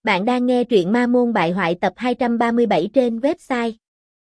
Bạn đang nghe truyện Ma Môn Bại Hoại tập 237 trên website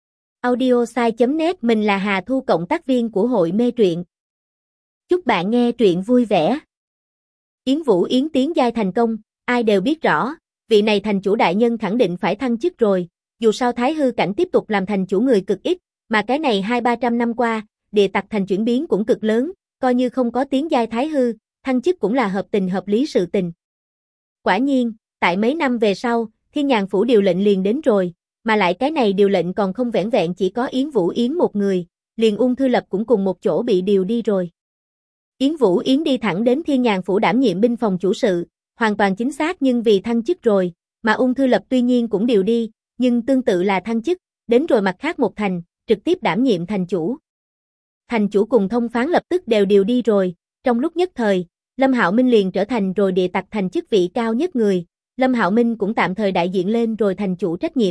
audiosai.net. Mình là Hà Thu, cộng tác viên của hội mê truyện. Chúc bạn nghe truyện vui vẻ. Yến Vũ Yến tiến giai thành công, ai đều biết rõ, vị này thành chủ đại nhân khẳng định phải thăng chức rồi, dù sao Thái Hư cảnh tiếp tục làm thành chủ người cực ít, mà cái này 200-300 năm qua, địa tặc thành chuyển biến cũng cực lớn, coi như không có tiến giai Thái Hư, thăng chức cũng là hợp tình hợp lý sự tình. Quả nhiên, tại mấy năm về sau, Thiên Nhàn Phủ điều lệnh liền đến rồi, mà lại cái này điều lệnh còn không vẻn vẹn chỉ có Yến Vũ Yến một người, liền Ung Thư Lập cũng cùng một chỗ bị điều đi rồi. Yến Vũ Yến đi thẳng đến Thiên Nhàn Phủ đảm nhiệm binh phòng chủ sự, hoàn toàn chính xác, nhưng vì thăng chức rồi, mà Ung Thư Lập tuy nhiên cũng điều đi, nhưng tương tự là thăng chức, đến rồi mặt khác một thành, trực tiếp đảm nhiệm thành chủ. Thành chủ cùng thông phán lập tức đều điều đi rồi, trong lúc nhất thời, Lâm Hạo Minh liền trở thành rồi địa tặc thành chức vị cao nhất người, Lâm Hạo Minh cũng tạm thời đại diện lên rồi thành chủ trách nhiệm.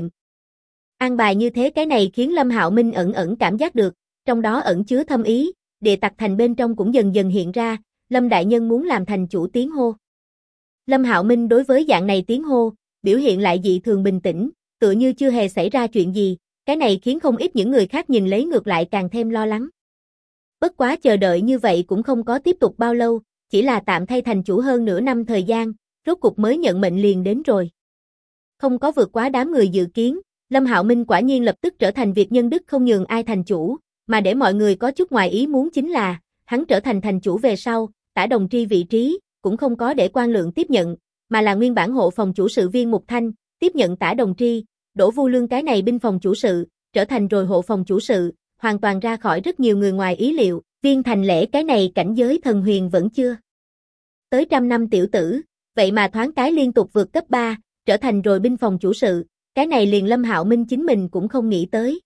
An bài như thế cái này khiến Lâm Hạo Minh ẩn ẩn cảm giác được, trong đó ẩn chứa thâm ý, địa tặc thành bên trong cũng dần dần hiện ra, Lâm đại nhân muốn làm thành chủ tiếng hô. Lâm Hạo Minh đối với dạng này tiếng hô, biểu hiện lại dị thường bình tĩnh, tựa như chưa hề xảy ra chuyện gì, cái này khiến không ít những người khác nhìn lấy ngược lại càng thêm lo lắng. Bất quá chờ đợi như vậy cũng không có tiếp tục bao lâu, chỉ là tạm thay thành chủ hơn nửa năm thời gian, rốt cục mới nhận mệnh liền đến rồi. Không có vượt quá đám người dự kiến, Lâm Hạo Minh quả nhiên lập tức trở thành việc nhân đức không nhường ai thành chủ, mà để mọi người có chút ngoài ý muốn chính là, hắn trở thành thành chủ về sau, Tả Đồng Tri vị trí, cũng không có để Quan Lượng tiếp nhận, mà là nguyên bản hộ phòng chủ sự Viên Mục Thanh, tiếp nhận Tả Đồng Tri, Đỗ Vu Lương cái này binh phòng chủ sự, trở thành rồi hộ phòng chủ sự, hoàn toàn ra khỏi rất nhiều người ngoài ý liệu, Viên Thành Lễ cái này cảnh giới thần huyền vẫn chưa tới 100 năm tiểu tử, vậy mà thoáng cái liên tục vượt cấp 3, trở thành rồi binh phòng chủ sự, cái này liền Lâm Hạo Minh chính mình cũng không nghĩ tới.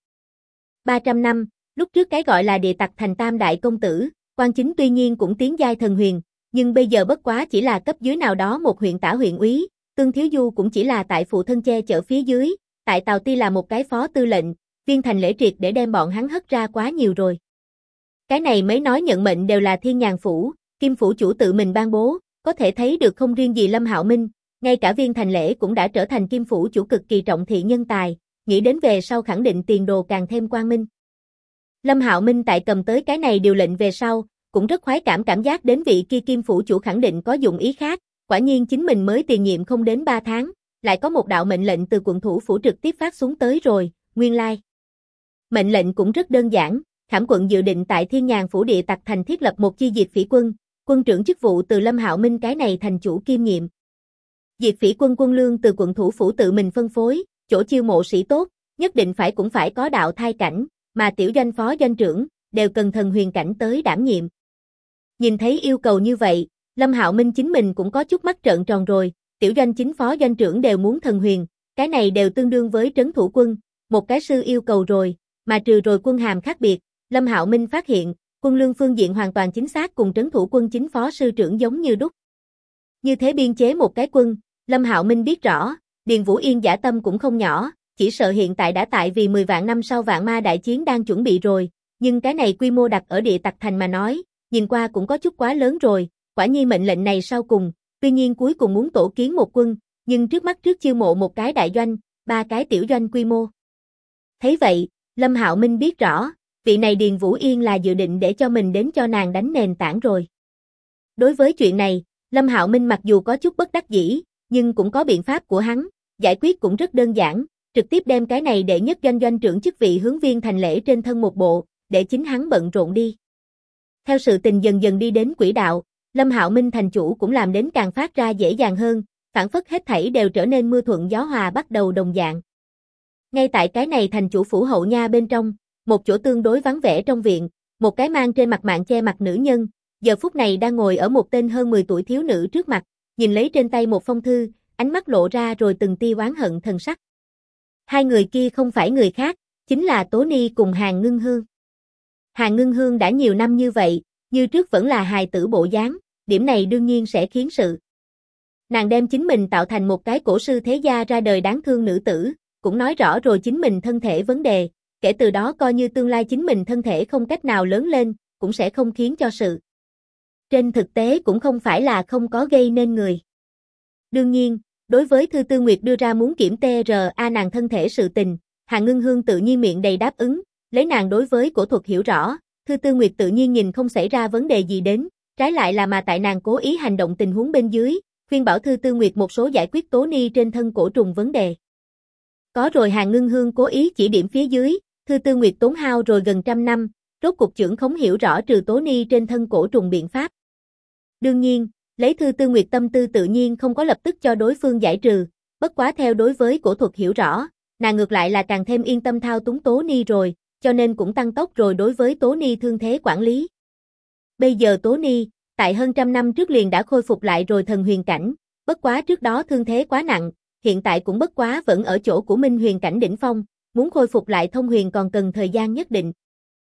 300 năm, lúc trước cái gọi là địa tặc thành tam đại công tử, Quan Chính tuy nhiên cũng tiến giai thần huyền, nhưng bây giờ bất quá chỉ là cấp dưới nào đó một huyện tả huyện úy, Tương Thiếu Du cũng chỉ là tại phụ thân che chở phía dưới, tại Tào Ti là một cái phó tư lệnh, Viên Thành Lễ triệt để đem bọn hắn hất ra quá nhiều rồi. Cái này mới nói nhận mệnh đều là Thiên Nhàn Phủ, Kim Phủ chủ tự mình ban bố, có thể thấy được không riêng gì Lâm Hạo Minh, ngay cả Viên Thành Lễ cũng đã trở thành Kim Phủ chủ cực kỳ trọng thị nhân tài, nghĩ đến về sau khẳng định tiền đồ càng thêm quang minh. Lâm Hạo Minh tại cầm tới cái này điều lệnh về sau, cũng rất khoái cảm giác đến vị kia Kim Phủ chủ khẳng định có dụng ý khác, quả nhiên chính mình mới tiền nhiệm không đến 3 tháng, lại có một đạo mệnh lệnh từ quận thủ phủ trực tiếp phát xuống tới rồi, nguyên lai. Mệnh lệnh cũng rất đơn giản, Khảm quận dự định tại Thiên Nhàn Phủ địa tặc thành thiết lập một chi diệt phỉ quân, quân trưởng chức vụ từ Lâm Hạo Minh cái này thành chủ kiêm nhiệm. Diệt phỉ quân quân lương từ quận thủ phủ tự mình phân phối, chỗ chiêu mộ sĩ tốt, nhất định cũng phải có đạo thai cảnh, mà tiểu doanh phó doanh trưởng, đều cần thần huyền cảnh tới đảm nhiệm. Nhìn thấy yêu cầu như vậy, Lâm Hạo Minh chính mình cũng có chút mắt trợn tròn rồi, tiểu doanh chính phó doanh trưởng đều muốn thần huyền, cái này đều tương đương với trấn thủ quân, một cái sư yêu cầu rồi, mà trừ rồi quân hàm khác biệt, Lâm Hạo Minh phát hiện, quân lương phương diện hoàn toàn chính xác cùng trấn thủ quân chính phó sư trưởng giống như đúc. Như thế biên chế một cái quân, Lâm Hạo Minh biết rõ, Điền Vũ Yên dã tâm cũng không nhỏ, chỉ sợ hiện tại đã tại vì 10 vạn năm sau vạn ma đại chiến đang chuẩn bị rồi, nhưng cái này quy mô đặt ở địa tặc thành mà nói, nhìn qua cũng có chút quá lớn rồi, quả nhiên mệnh lệnh này sau cùng, tuy nhiên cuối cùng muốn tổ kiến một quân, nhưng trước mắt trước chiêu mộ một cái đại doanh, 3 cái tiểu doanh quy mô. Thấy vậy, Lâm Hạo Minh biết rõ, vị này Điền Vũ Yên là dự định để cho mình đến cho nàng đánh nền tảng rồi. Đối với chuyện này, Lâm Hạo Minh mặc dù có chút bất đắc dĩ, nhưng cũng có biện pháp của hắn, giải quyết cũng rất đơn giản, trực tiếp đem cái này đệ nhất doanh doanh trưởng chức vị hướng Viên Thành Lễ trên thân một bộ, để chính hắn bận rộn đi. Theo sự tình dần dần đi đến quỹ đạo, Lâm Hạo Minh thành chủ cũng làm đến càng phát ra dễ dàng hơn, phản phất hết thảy đều trở nên mưa thuận gió hòa bắt đầu đồng dạng. Ngay tại cái này thành chủ phủ hậu nha bên trong, một chỗ tương đối vắng vẻ trong viện, một cái mang trên mặt mạng che mặt nữ nhân, giờ phút này đang ngồi ở một tên hơn 10 tuổi thiếu nữ trước mặt, nhìn lấy trên tay một phong thư, ánh mắt lộ ra rồi từng tia oán hận thần sắc. Hai người kia không phải người khác, chính là Tố Ni cùng Hàn Ngưng Hương. Hàn Ngưng Hương đã nhiều năm như vậy, như trước vẫn là hài tử bộ dáng, điểm này đương nhiên sẽ khiến sự. Nàng đem chính mình tạo thành một cái cổ sư thế gia ra đời đáng thương nữ tử, cũng nói rõ rồi chính mình thân thể vấn đề, kể từ đó coi như tương lai chính mình thân thể không cách nào lớn lên, cũng sẽ không khiến cho sự. Trên thực tế cũng không phải là không có gây nên người. Đương nhiên, Đối với Thư Tư Nguyệt đưa ra muốn kiểm tra nàng thân thể sự tình, Hàn Ngưng Hương tự nhiên miệng đầy đáp ứng, lấy nàng đối với cổ thuật hiểu rõ, Thư Tư Nguyệt tự nhiên nhìn không xảy ra vấn đề gì đến, trái lại là mà tại nàng cố ý hành động tình huống bên dưới, khuyên bảo Thư Tư Nguyệt một số giải quyết tố ni trên thân cổ trùng vấn đề. Có rồi Hàn Ngưng Hương cố ý chỉ điểm phía dưới, Thư Tư Nguyệt tốn hao rồi gần 100 năm, rốt cuộc trưởng không hiểu rõ trừ tố ni trên thân cổ trùng biện pháp. Đương nhiên, lấy Thư Tư Nguyệt tâm tư tự nhiên không có lập tức cho đối phương giải trừ, bất quá theo đối với cổ thuật hiểu rõ, nàng ngược lại là càng thêm yên tâm thao túng tố ni rồi, cho nên cũng tăng tốc rồi đối với tố ni thương thế quản lý. Bây giờ tố ni, tại hơn 100 năm trước liền đã khôi phục lại rồi thần huyền cảnh, bất quá trước đó thương thế quá nặng, hiện tại cũng bất quá vẫn ở chỗ của minh huyền cảnh đỉnh phong, muốn khôi phục lại thông huyền còn cần thời gian nhất định.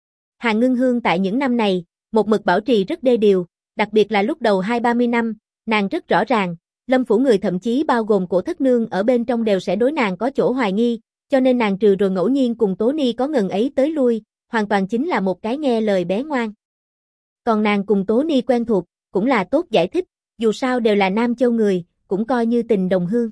Hàn Ngưng Hương tại những năm này, một mực bảo trì rất đê điều, đặc biệt là lúc đầu 20-30 năm, nàng rất rõ ràng, Lâm phủ người thậm chí bao gồm Cổ Thất Nương ở bên trong đều sẽ đối nàng có chỗ hoài nghi, cho nên nàng trừ rồi ngẫu nhiên cùng Tố Ni có ngần ấy tới lui, hoàn toàn chính là một cái nghe lời bé ngoan. Còn nàng cùng Tố Ni quen thuộc, cũng là tốt giải thích, dù sao đều là Nam Châu người, cũng coi như tình đồng hương.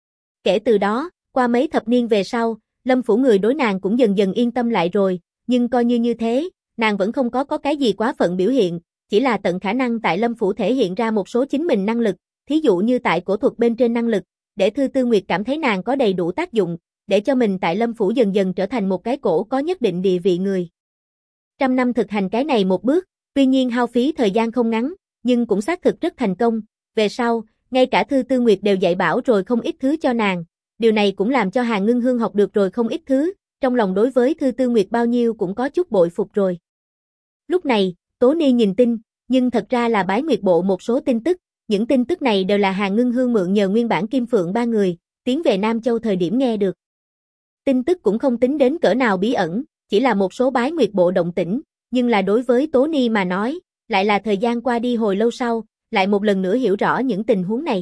Kể từ đó, qua mấy thập niên về sau, Lâm phủ người đối nàng cũng dần dần yên tâm lại rồi, nhưng coi như thế, nàng vẫn không có cái gì quá phận biểu hiện, chỉ là tận khả năng tại Lâm phủ thể hiện ra một số chính mình năng lực, thí dụ như tại cổ thuật bên trên năng lực, để Thư Tư Nguyệt cảm thấy nàng có đầy đủ tác dụng, để cho mình tại Lâm phủ dần dần trở thành một cái cổ có nhất định địa vị người. 100 năm thực hành cái này một bước, tuy nhiên hao phí thời gian không ngắn, nhưng cũng xác thực rất thành công, về sau, ngay cả Thư Tư Nguyệt đều dạy bảo rồi không ít thứ cho nàng, điều này cũng làm cho Hàn Ngưng Hương học được rồi không ít thứ, trong lòng đối với Thư Tư Nguyệt bao nhiêu cũng có chút bội phục rồi. Lúc này, Tố Ni nhìn tin, nhưng thật ra là Bái Nguyệt Bộ một số tin tức, những tin tức này đều là Hàn Ngưng Hương mượn nhờ nguyên bản Kim Phượng ba người, tiến về Nam Châu thời điểm nghe được. Tin tức cũng không tính đến cỡ nào bí ẩn, chỉ là một số Bái Nguyệt Bộ động tĩnh, nhưng là đối với Tố Ni mà nói, lại là thời gian qua đi hồi lâu sau, lại một lần nữa hiểu rõ những tình huống này.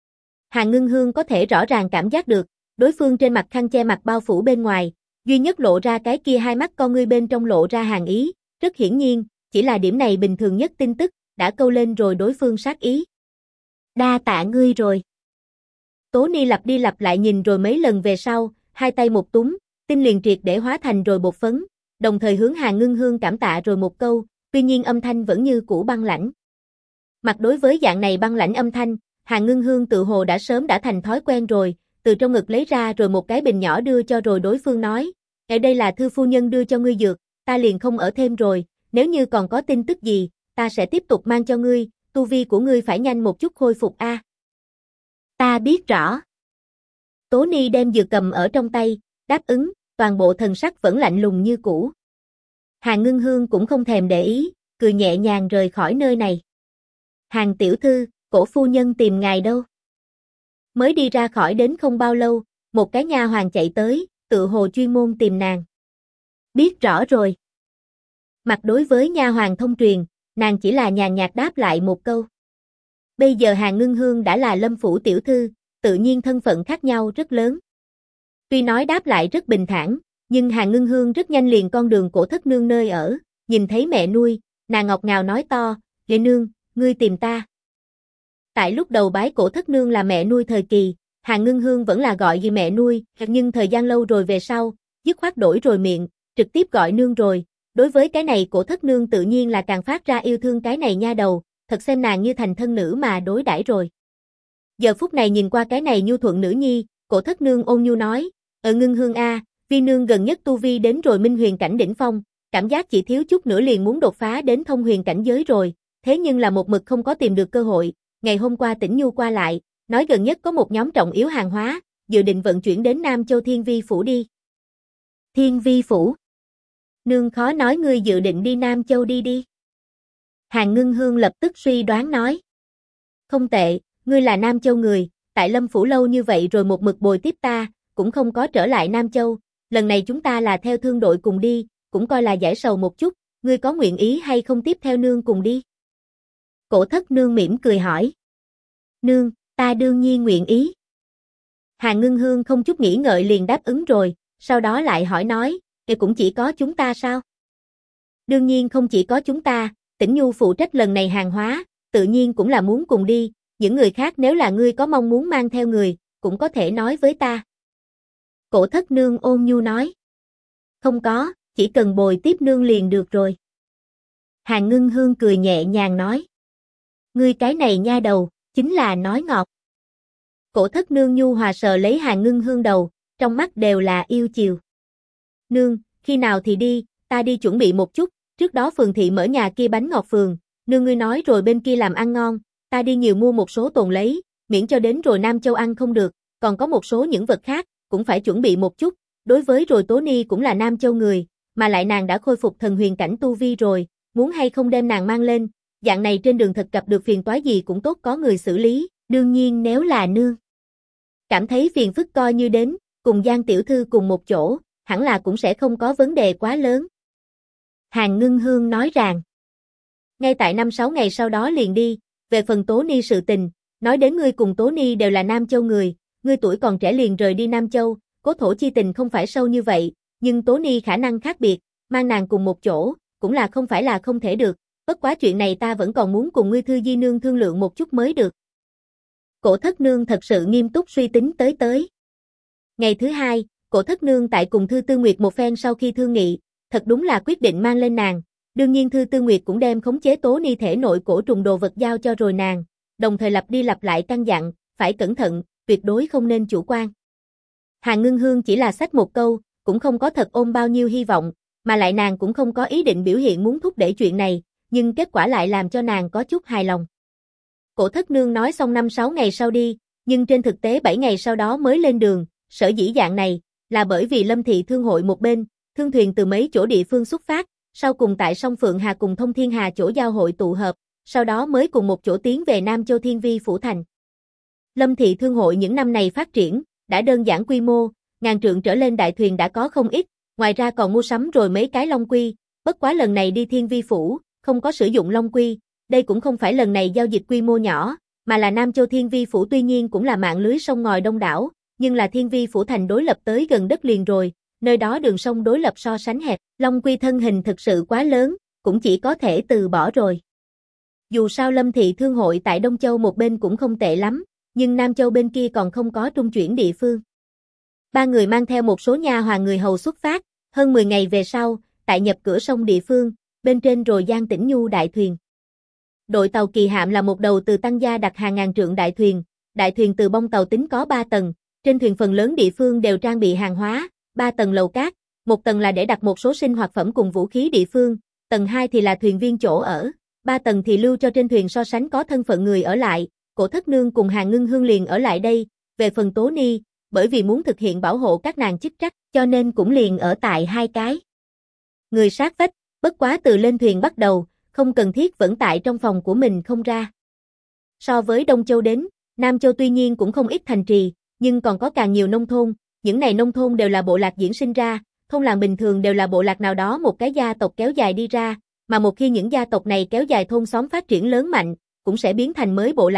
Hàn Ngưng Hương có thể rõ ràng cảm giác được, đối phương trên mặt khăn che mặt bao phủ bên ngoài, duy nhất lộ ra cái kia hai mắt con ngươi bên trong lộ ra hàn ý, rất hiển nhiên, chỉ là điểm này bình thường nhất tin tức, đã câu lên rồi đối phương sát ý. Đa tạ ngươi rồi. Tố Ni lặp đi lặp lại nhìn rồi mấy lần về sau, hai tay một túm, tin liền triệt để hóa thành rồi bột phấn, đồng thời hướng Hàn Ngưng Hương cảm tạ rồi một câu, tuy nhiên âm thanh vẫn như cũ băng lãnh. Mặt đối với dạng này băng lãnh âm thanh, Hàn Ngưng Hương tự hồ đã sớm đã thành thói quen rồi, từ trong ngực lấy ra rồi một cái bình nhỏ đưa cho rồi đối phương nói, ở đây là Thư phu nhân đưa cho ngươi dược, ta liền không ở thêm rồi, nếu như còn có tin tức gì, ta sẽ tiếp tục mang cho ngươi, tu vi của ngươi phải nhanh một chút khôi phục a. Ta biết rõ. Tố Ni đem dược cầm ở trong tay, đáp ứng, toàn bộ thần sắc vẫn lạnh lùng như cũ. Hàn Ngưng Hương cũng không thèm để ý, cười nhẹ nhàng rời khỏi nơi này. Hàn tiểu thư, Cổ phu nhân tìm ngài đâu? Mới đi ra khỏi đến không bao lâu, một cái nha hoàn chạy tới, tự hồ chuyên môn tìm nàng. Biết rõ rồi. Mặt đối với nha hoàn thông truyền, nàng chỉ là nhàn nhạt đáp lại một câu. Bây giờ Hàn Ngưng Hương đã là Lâm phủ tiểu thư, tự nhiên thân phận khác nhau rất lớn. Tuy nói đáp lại rất bình thản, nhưng Hàn Ngưng Hương rất nhanh liền con đường Cổ Thất Nương nơi ở, nhìn thấy mẹ nuôi, nàng ngọt ngào nói to, "Lệ nương, ngươi tìm ta." Tại lúc đầu bái Cổ Thất Nương là mẹ nuôi thời kỳ, Hàn Ngưng Hương vẫn là gọi như mẹ nuôi, nhưng thời gian lâu rồi về sau, dứt khoát đổi rồi miệng, trực tiếp gọi nương rồi. Đối với cái này Cổ Thất Nương tự nhiên là càng phát ra yêu thương cái này nha đầu, thật xem nàng như thành thân nữ mà đối đãi rồi. Giờ phút này nhìn qua cái này nhu thuận nữ nhi, Cổ Thất Nương ôn nhu nói, Ngưng Hương a, vi nương gần nhất tu vi đến rồi minh huyền cảnh đỉnh phong, cảm giác chỉ thiếu chút nữa liền muốn đột phá đến thông huyền cảnh giới rồi, thế nhưng là một mực không có tìm được cơ hội, ngày hôm qua Tĩnh Nhu qua lại, nói gần nhất có một nhóm trọng yếu hàng hóa, dự định vận chuyển đến Nam Châu Thiên Vi phủ đi. Thiên Vi phủ? Nương khó nói ngươi dự định đi Nam Châu đi. Hàn Ngưng Hương lập tức suy đoán nói. Không tệ, ngươi là Nam Châu người, tại Lâm phủ lâu như vậy rồi một mực bồi tiếp ta, cũng không có trở lại Nam Châu, lần này chúng ta là theo thương đội cùng đi, cũng coi là giải sầu một chút, ngươi có nguyện ý hay không tiếp theo nương cùng đi? Cổ Thất Nương mỉm cười hỏi. Nương, ta đương nhiên nguyện ý. Hàn Ngưng Hương không chút nghĩ ngợi liền đáp ứng rồi, sau đó lại hỏi nói, cũng chỉ có chúng ta sao? Đương nhiên không chỉ có chúng ta, Tĩnh Nhu phụ trách lần này hàng hóa, tự nhiên cũng là muốn cùng đi, những người khác nếu là ngươi có mong muốn mang theo người, cũng có thể nói với ta. Cổ thất nương ôn nhu nói. Không có, chỉ cần bồi tiếp nương liền được rồi. Hàn Ngưng Hương cười nhẹ nhàng nói. Ngươi cái này nha đầu, chính là nói ngọt. Cổ thất nương nhu hòa sờ lấy Hàn Ngưng Hương đầu, trong mắt đều là yêu chiều. Nương, khi nào thì đi, ta đi chuẩn bị một chút, trước đó phường thị mở nhà kia bánh ngọt phường, nương ngươi nói rồi bên kia làm ăn ngon, ta đi nhiều mua một số tồn lấy, miễn cho đến rồi Nam Châu ăn không được, còn có một số những vật khác, cũng phải chuẩn bị một chút, đối với rồi Tố Ni cũng là Nam Châu người, mà lại nàng đã khôi phục thần huyền cảnh tu vi rồi, muốn hay không đem nàng mang lên, dạng này trên đường thật gặp được phiền toái gì cũng tốt có người xử lý, đương nhiên nếu là nương cảm thấy phiền phức coi như đến, cùng Giang tiểu thư cùng một chỗ, hẳn là cũng sẽ không có vấn đề quá lớn. Hàn Ngưng Hương nói rằng, ngay tại 5-6 ngày sau đó liền đi, về phần Tố Ni sự tình, nói đến ngươi cùng Tố Ni đều là Nam Châu người, ngươi tuổi còn trẻ liền rời đi Nam Châu, cố thổ chi tình không phải sâu như vậy, nhưng Tố Ni khả năng khác biệt, mang nàng cùng một chỗ, cũng là không phải là không thể được, bất quá chuyện này ta vẫn còn muốn cùng ngươi Thư Di nương thương lượng một chút mới được. Cổ thất nương thật sự nghiêm túc suy tính tới. Ngày thứ hai, cổ thất nương tại cùng Thư Tư Nguyệt một phen sau khi thương nghị, thật đúng là quyết định mang lên nàng, đương nhiên Thư Tư Nguyệt cũng đem khống chế Tố Ni thể nội cổ trùng đồ vật giao cho rồi nàng, đồng thời lặp đi lặp lại căn dặn, phải cẩn thận, tuyệt đối không nên chủ quan. Hàn Ngưng Hương chỉ là xách một câu, cũng không có thật ôm bao nhiêu hy vọng, mà lại nàng cũng không có ý định biểu hiện muốn thúc đẩy chuyện này, nhưng kết quả lại làm cho nàng có chút hài lòng. Cổ thất nương nói xong 5-6 ngày sau đi, nhưng trên thực tế 7 ngày sau đó mới lên đường, sở dĩ dạng này, là bởi vì Lâm Thị Thương hội một bên, thương thuyền từ mấy chỗ địa phương xuất phát, sau cùng tại sông Phượng Hà cùng Thông Thiên Hà chỗ giao hội tụ hợp, sau đó mới cùng một chỗ tiến về Nam Châu Thiên Vi Phủ Thành. Lâm Thị Thương hội những năm này phát triển, đã đơn giản quy mô, ngàn trượng trở lên đại thuyền đã có không ít, ngoài ra còn mua sắm rồi mấy cái Long Quy, bất quá lần này đi Thiên Vi Phủ, không có sử dụng Long Quy, đây cũng không phải lần này giao dịch quy mô nhỏ, mà là Nam Châu Thiên Vi Phủ tuy nhiên cũng là mạng lưới sông ngòi đông đảo, nhưng là Thiên Vi Phủ Thành đối lập tới gần đất liền rồi, nơi đó đường sông đối lập so sánh hẹp, Long Quy thân hình thực sự quá lớn, cũng chỉ có thể từ bỏ rồi. Dù sao Lâm Thị Thương hội tại Đông Châu một bên cũng không tệ lắm, nhưng Nam Châu bên kia còn không có trung chuyển địa phương. Ba người mang theo một số nha hoàn người hầu xuất phát, hơn 10 ngày về sau, tại nhập cửa sông địa phương, bên trên rồi Giang Tĩnh Nhu đại thuyền. Đội tàu kỳ hạm là một đầu từ Tăng Gia đặt hàng ngàn trượng đại thuyền từ bông tàu tính có 3 tầng, trên thuyền phần lớn địa phương đều trang bị hàng hóa, 3 tầng lầu cát, một tầng là để đặt một số sinh hoạt phẩm cùng vũ khí địa phương, tầng 2 thì là thuyền viên chỗ ở, 3 tầng thì lưu cho trên thuyền so sánh có thân phận người ở lại, Cổ Thất Nương cùng Hàn Ngưng Hương liền ở lại đây, về phần Tố Ni, bởi vì muốn thực hiện bảo hộ các nàng chức trách, cho nên cũng liền ở tại 2 cái. Người sát vách, bất quá từ lên thuyền bắt đầu, không cần thiết vẫn tại trong phòng của mình không ra. So với Đông Châu đến, Nam Châu tuy nhiên cũng không ít thành trì, nhưng còn có càng nhiều nông thôn, những này nông thôn đều là bộ lạc diễn sinh ra, thôn làng bình thường đều là bộ lạc nào đó một cái gia tộc kéo dài đi ra, mà một khi những gia tộc này kéo dài thôn xóm phát triển lớn mạnh, cũng sẽ biến thành mới bộ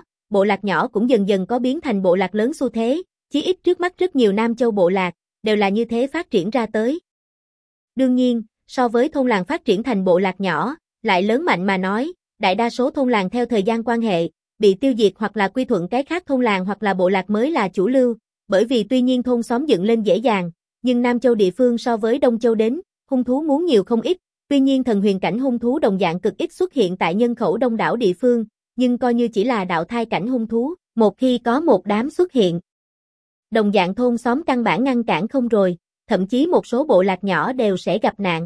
lạc nhỏ cũng dần dần có biến thành bộ lạc lớn xu thế, chí ít trước mắt rất nhiều Nam Châu bộ lạc, đều là như thế phát triển ra tới. Đương nhiên, so với thôn làng phát triển thành bộ lạc nhỏ, lại lớn mạnh mà nói, đại đa số thôn làng theo thời gian quan hệ, bị tiêu diệt hoặc là quy thuận cái khác thôn làng hoặc là bộ lạc mới là chủ lưu, bởi vì tuy nhiên thôn xóm dựng lên dễ dàng, nhưng Nam Châu địa phương so với Đông Châu đến, hung thú muốn nhiều không ít, tuy nhiên thần huyền cảnh hung thú đồng dạng cực ít xuất hiện tại nhân khẩu đông đảo địa phương, nhưng coi như chỉ là đạo thai cảnh hung thú, một khi có một đám xuất hiện. Đồng dạng thôn xóm căn bản ngăn cản không rồi, thậm chí một số bộ lạc nhỏ đều sẽ gặp nạn.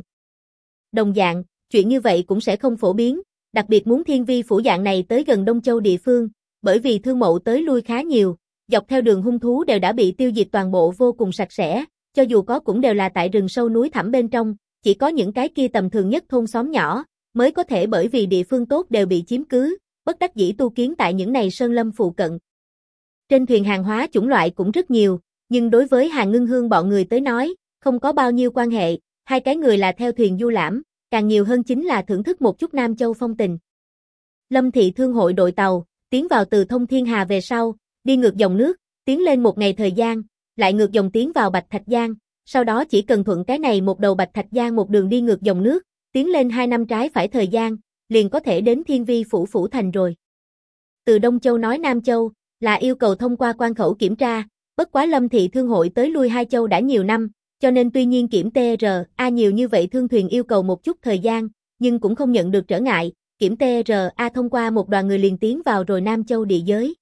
Đồng dạng, chuyện như vậy cũng sẽ không phổ biến, đặc biệt muốn Thiên Vi phủ dạng này tới gần Đông Châu địa phương, bởi vì thương mậu tới lui khá nhiều, dọc theo đường hung thú đều đã bị tiêu diệt toàn bộ vô cùng sạch sẽ, cho dù có cũng đều là tại rừng sâu núi thẳm bên trong, chỉ có những cái kia tầm thường nhất thôn xóm nhỏ, mới có thể bởi vì địa phương tốt đều bị chiếm cứ, bất đắc dĩ tu kiến tại những này sơn lâm phụ cận. Trên thuyền hàng hóa chủng loại cũng rất nhiều, nhưng đối với Hàn Ngưng Hương bọn người tới nói, không có bao nhiêu quan hệ, hai cái người là theo thuyền du lãm, càng nhiều hơn chính là thưởng thức một chút Nam Châu phong tình. Lâm Thị Thương hội đội tàu, tiến vào từ Thông Thiên Hà về sau, đi ngược dòng nước, tiến lên một ngày thời gian, lại ngược dòng tiến vào Bạch Thạch Giang, sau đó chỉ cần thuận cái này một đầu Bạch Thạch Giang một đường đi ngược dòng nước, tiến lên 2 năm trái phải thời gian, liền có thể đến Thiên Vi phủ thành rồi. Từ Đông Châu nói Nam Châu, là yêu cầu thông qua quan khẩu kiểm tra, bất quá Lâm Thị Thương hội tới lui Hai Châu đã nhiều năm, cho nên tuy nhiên kiểm TRA nhiều như vậy thương thuyền yêu cầu một chút thời gian, nhưng cũng không nhận được trở ngại, kiểm TRA thông qua một đoàn người liền tiến vào rồi Nam Châu địa giới.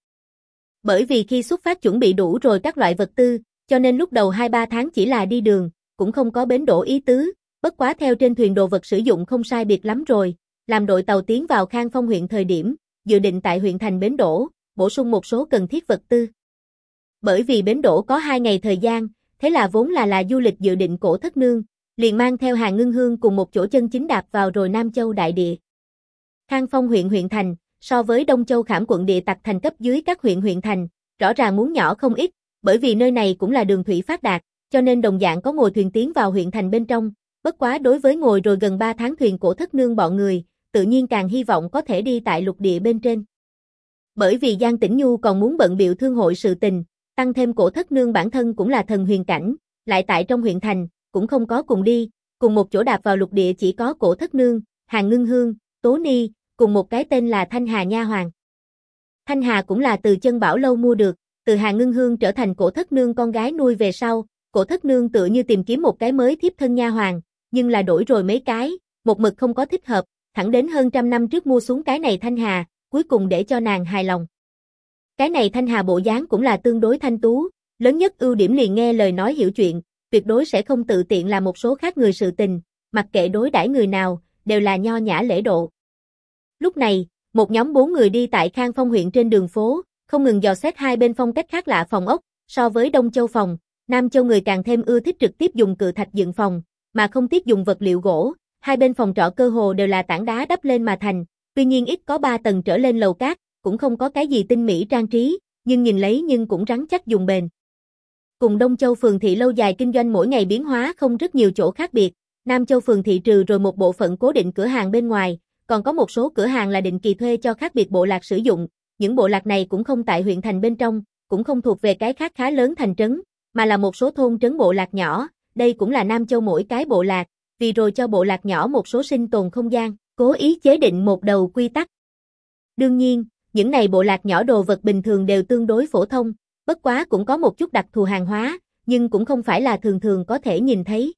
Bởi vì khi xuất phát chuẩn bị đủ rồi các loại vật tư, cho nên lúc đầu 2-3 tháng chỉ là đi đường, cũng không có bến đỗ ý tứ, bất quá theo trên thuyền đồ vật sử dụng không sai biệt lắm rồi, làm đội tàu tiến vào Khang Phong huyện thời điểm, dự định tại huyện thành bến đỗ, bổ sung một số cần thiết vật tư. Bởi vì bến đỗ có 2 ngày thời gian, thế là vốn là du lịch dự định Cổ Thất Nương, liền mang theo Hàn Ngưng Hương cùng một chỗ chân chính đạp vào rồi Nam Châu đại địa. Khang Phong huyện thành, so với Đông Châu Khảm quận địa tặc thành cấp dưới các huyện thành, rõ ràng muốn nhỏ không ít, bởi vì nơi này cũng là đường thủy phát đạt, cho nên đồng dạng có ngồi thuyền tiến vào huyện thành bên trong, bất quá đối với ngồi rồi gần 3 tháng thuyền Cổ Thất Nương bọn người, tự nhiên càng hy vọng có thể đi tại lục địa bên trên. Bởi vì Giang Tĩnh Nhu còn muốn bận bịu thương hội sự tình, tăng thêm Cổ Thất Nương bản thân cũng là thần huyền cảnh, lại tại trong huyện thành, cũng không có cùng đi, cùng một chỗ đạp vào lục địa chỉ có Cổ Thất Nương, Hàn Ngưng Hương, Tố Ni, cùng một cái tên là Thanh Hà nha hoàn. Thanh Hà cũng là từ Chân Bảo lâu mua được, từ Hàn Ngưng Hương trở thành Cổ Thất Nương con gái nuôi về sau, Cổ Thất Nương tựa như tìm kiếm một cái mới thiếp thân nha hoàn, nhưng là đổi rồi mấy cái, một mực không có thích hợp, thẳng đến hơn 100 năm trước mua xuống cái này Thanh Hà, cuối cùng để cho nàng hài lòng. Cái này Thanh Hà bộ dáng cũng là tương đối thanh tú, lớn nhất ưu điểm liền nghe lời nói hiểu chuyện, tuyệt đối sẽ không tự tiện làm một số khác người sự tình, mặc kệ đối đãi người nào, đều là nho nhã lễ độ. Lúc này, một nhóm 4 người đi tại Khang Phong huyện trên đường phố, không ngừng dò xét hai bên phong cách khác lạ phòng ốc, so với Đông Châu phòng, Nam Châu người càng thêm ưa thích trực tiếp dùng cự thạch dựng phòng, mà không tiếc dùng vật liệu gỗ, hai bên phòng trọ cơ hồ đều là tảng đá đắp lên mà thành, tuy nhiên ít có 3 tầng trở lên lầu cát, cũng không có cái gì tinh mỹ trang trí, nhưng nhìn lấy nhưng cũng rắn chắc dùng bền. Cùng Đông Châu phường thị lâu dài kinh doanh mỗi ngày biến hóa không rất nhiều chỗ khác biệt, Nam Châu phường thị trừ rồi một bộ phận cố định cửa hàng bên ngoài, còn có một số cửa hàng là định kỳ thuê cho khác biệt bộ lạc sử dụng, những bộ lạc này cũng không tại huyện thành bên trong, cũng không thuộc về cái khác khá lớn thành trấn, mà là một số thôn trấn bộ lạc nhỏ, đây cũng là Nam Châu mỗi cái bộ lạc, vì rồi cho bộ lạc nhỏ một số sinh tồn không gian, cố ý chế định một đầu quy tắc. Đương nhiên, những này bộ lạc nhỏ đồ vật bình thường đều tương đối phổ thông, bất quá cũng có một chút đặc thù hàng hóa, nhưng cũng không phải là thường thường có thể nhìn thấy.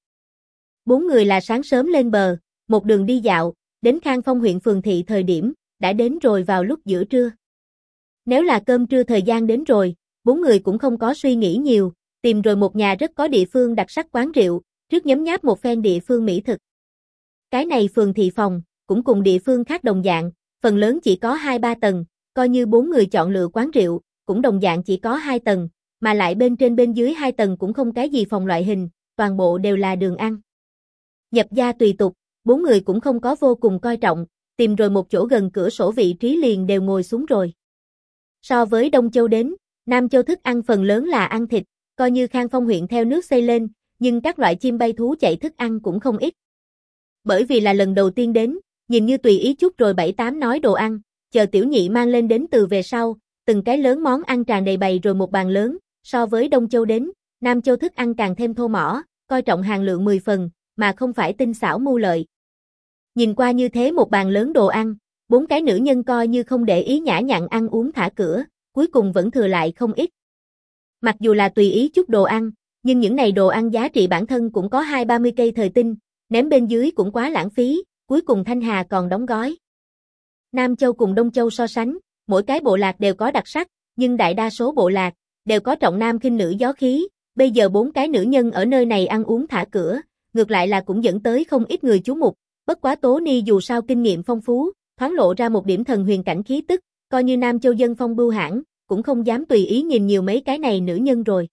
4 người là sáng sớm lên bờ, một đường đi dạo, đến Khang Phong huyện phường thị thời điểm, đã đến rồi vào lúc giữa trưa. Nếu là cơm trưa thời gian đến rồi, 4 người cũng không có suy nghĩ nhiều, tìm rồi một nhà rất có địa phương đặc sắc quán rượu, trước nhấm nháp một phen địa phương mỹ thực. Cái này phường thị phòng, cũng cùng địa phương khác đồng dạng, phần lớn chỉ có 2-3 tầng, coi như 4 người chọn lựa quán rượu, cũng đồng dạng chỉ có 2 tầng, mà lại bên trên bên dưới 2 tầng cũng không cái gì phòng loại hình, toàn bộ đều là đường ăn. Nhập gia tùy tục, 4 người cũng không có vô cùng coi trọng, tìm rồi một chỗ gần cửa sổ vị trí liền đều ngồi xuống rồi. So với Đông Châu đến, Nam Châu thức ăn phần lớn là ăn thịt, coi như Khang Phong huyện theo nước xây lên, nhưng các loại chim bay thú chạy thức ăn cũng không ít. Bởi vì là lần đầu tiên đến, nhìn như tùy ý chút rồi 7-8 nói đồ ăn, chờ tiểu nhị mang lên đến từ về sau, từng cái lớn món ăn tràn đầy bày rồi một bàn lớn, so với Đông Châu đến, Nam Châu thức ăn càng thêm thô mỏ, coi trọng hàm lượng 10 phần, mà không phải tinh xảo mưu lợi. Nhìn qua như thế một bàn lớn đồ ăn, 4 cái nữ nhân coi như không để ý nhã nhặn ăn uống thả cửa, cuối cùng vẫn thừa lại không ít. Mặc dù là tùy ý chút đồ ăn, nhưng những này đồ ăn giá trị bản thân cũng có 20-30 cây thời tinh, ném bên dưới cũng quá lãng phí, cuối cùng Thanh Hà còn đóng gói. Nam Châu cùng Đông Châu so sánh, mỗi cái bộ lạc đều có đặc sắc, nhưng đại đa số bộ lạc đều có trọng nam khinh nữ gió khí, bây giờ 4 cái nữ nhân ở nơi này ăn uống thả cửa, ngược lại là cũng dẫn tới không ít người chú mục, bất quá Tố Ni dù sao kinh nghiệm phong phú, thoáng lộ ra một điểm thần huyền cảnh khí tức, coi như Nam Châu dân phong bưu hãn, cũng không dám tùy ý nhìn nhiều mấy cái này nữ nhân rồi.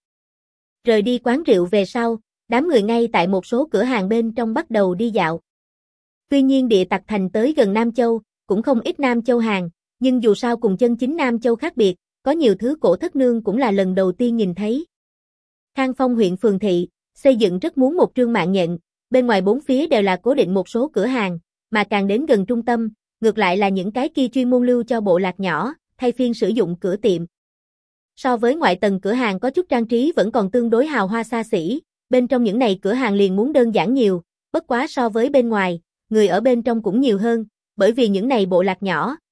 Rời đi quán rượu về sau, đám người ngay tại một số cửa hàng bên trong bắt đầu đi dạo. Tuy nhiên địa tặc thành tới gần Nam Châu, cũng không ít Nam Châu hàng, nhưng dù sao cùng chân chính Nam Châu khác biệt, có nhiều thứ Cổ Thất Nương cũng là lần đầu tiên nhìn thấy. Khang Phong huyện phường thị, xây dựng rất muốn một trương mạng nhện, bên ngoài 4 phía đều là cố định một số cửa hàng, mà càng đến gần trung tâm, ngược lại là những cái kia chuyên môn lưu cho bộ lạc nhỏ, thay phiên sử dụng cửa tiệm. So với ngoại tầng cửa hàng có chút trang trí vẫn còn tương đối hào hoa xa xỉ, bên trong những này cửa hàng liền muốn đơn giản nhiều, bất quá so với bên ngoài, người ở bên trong cũng nhiều hơn, bởi vì những này bộ lạc nhỏ,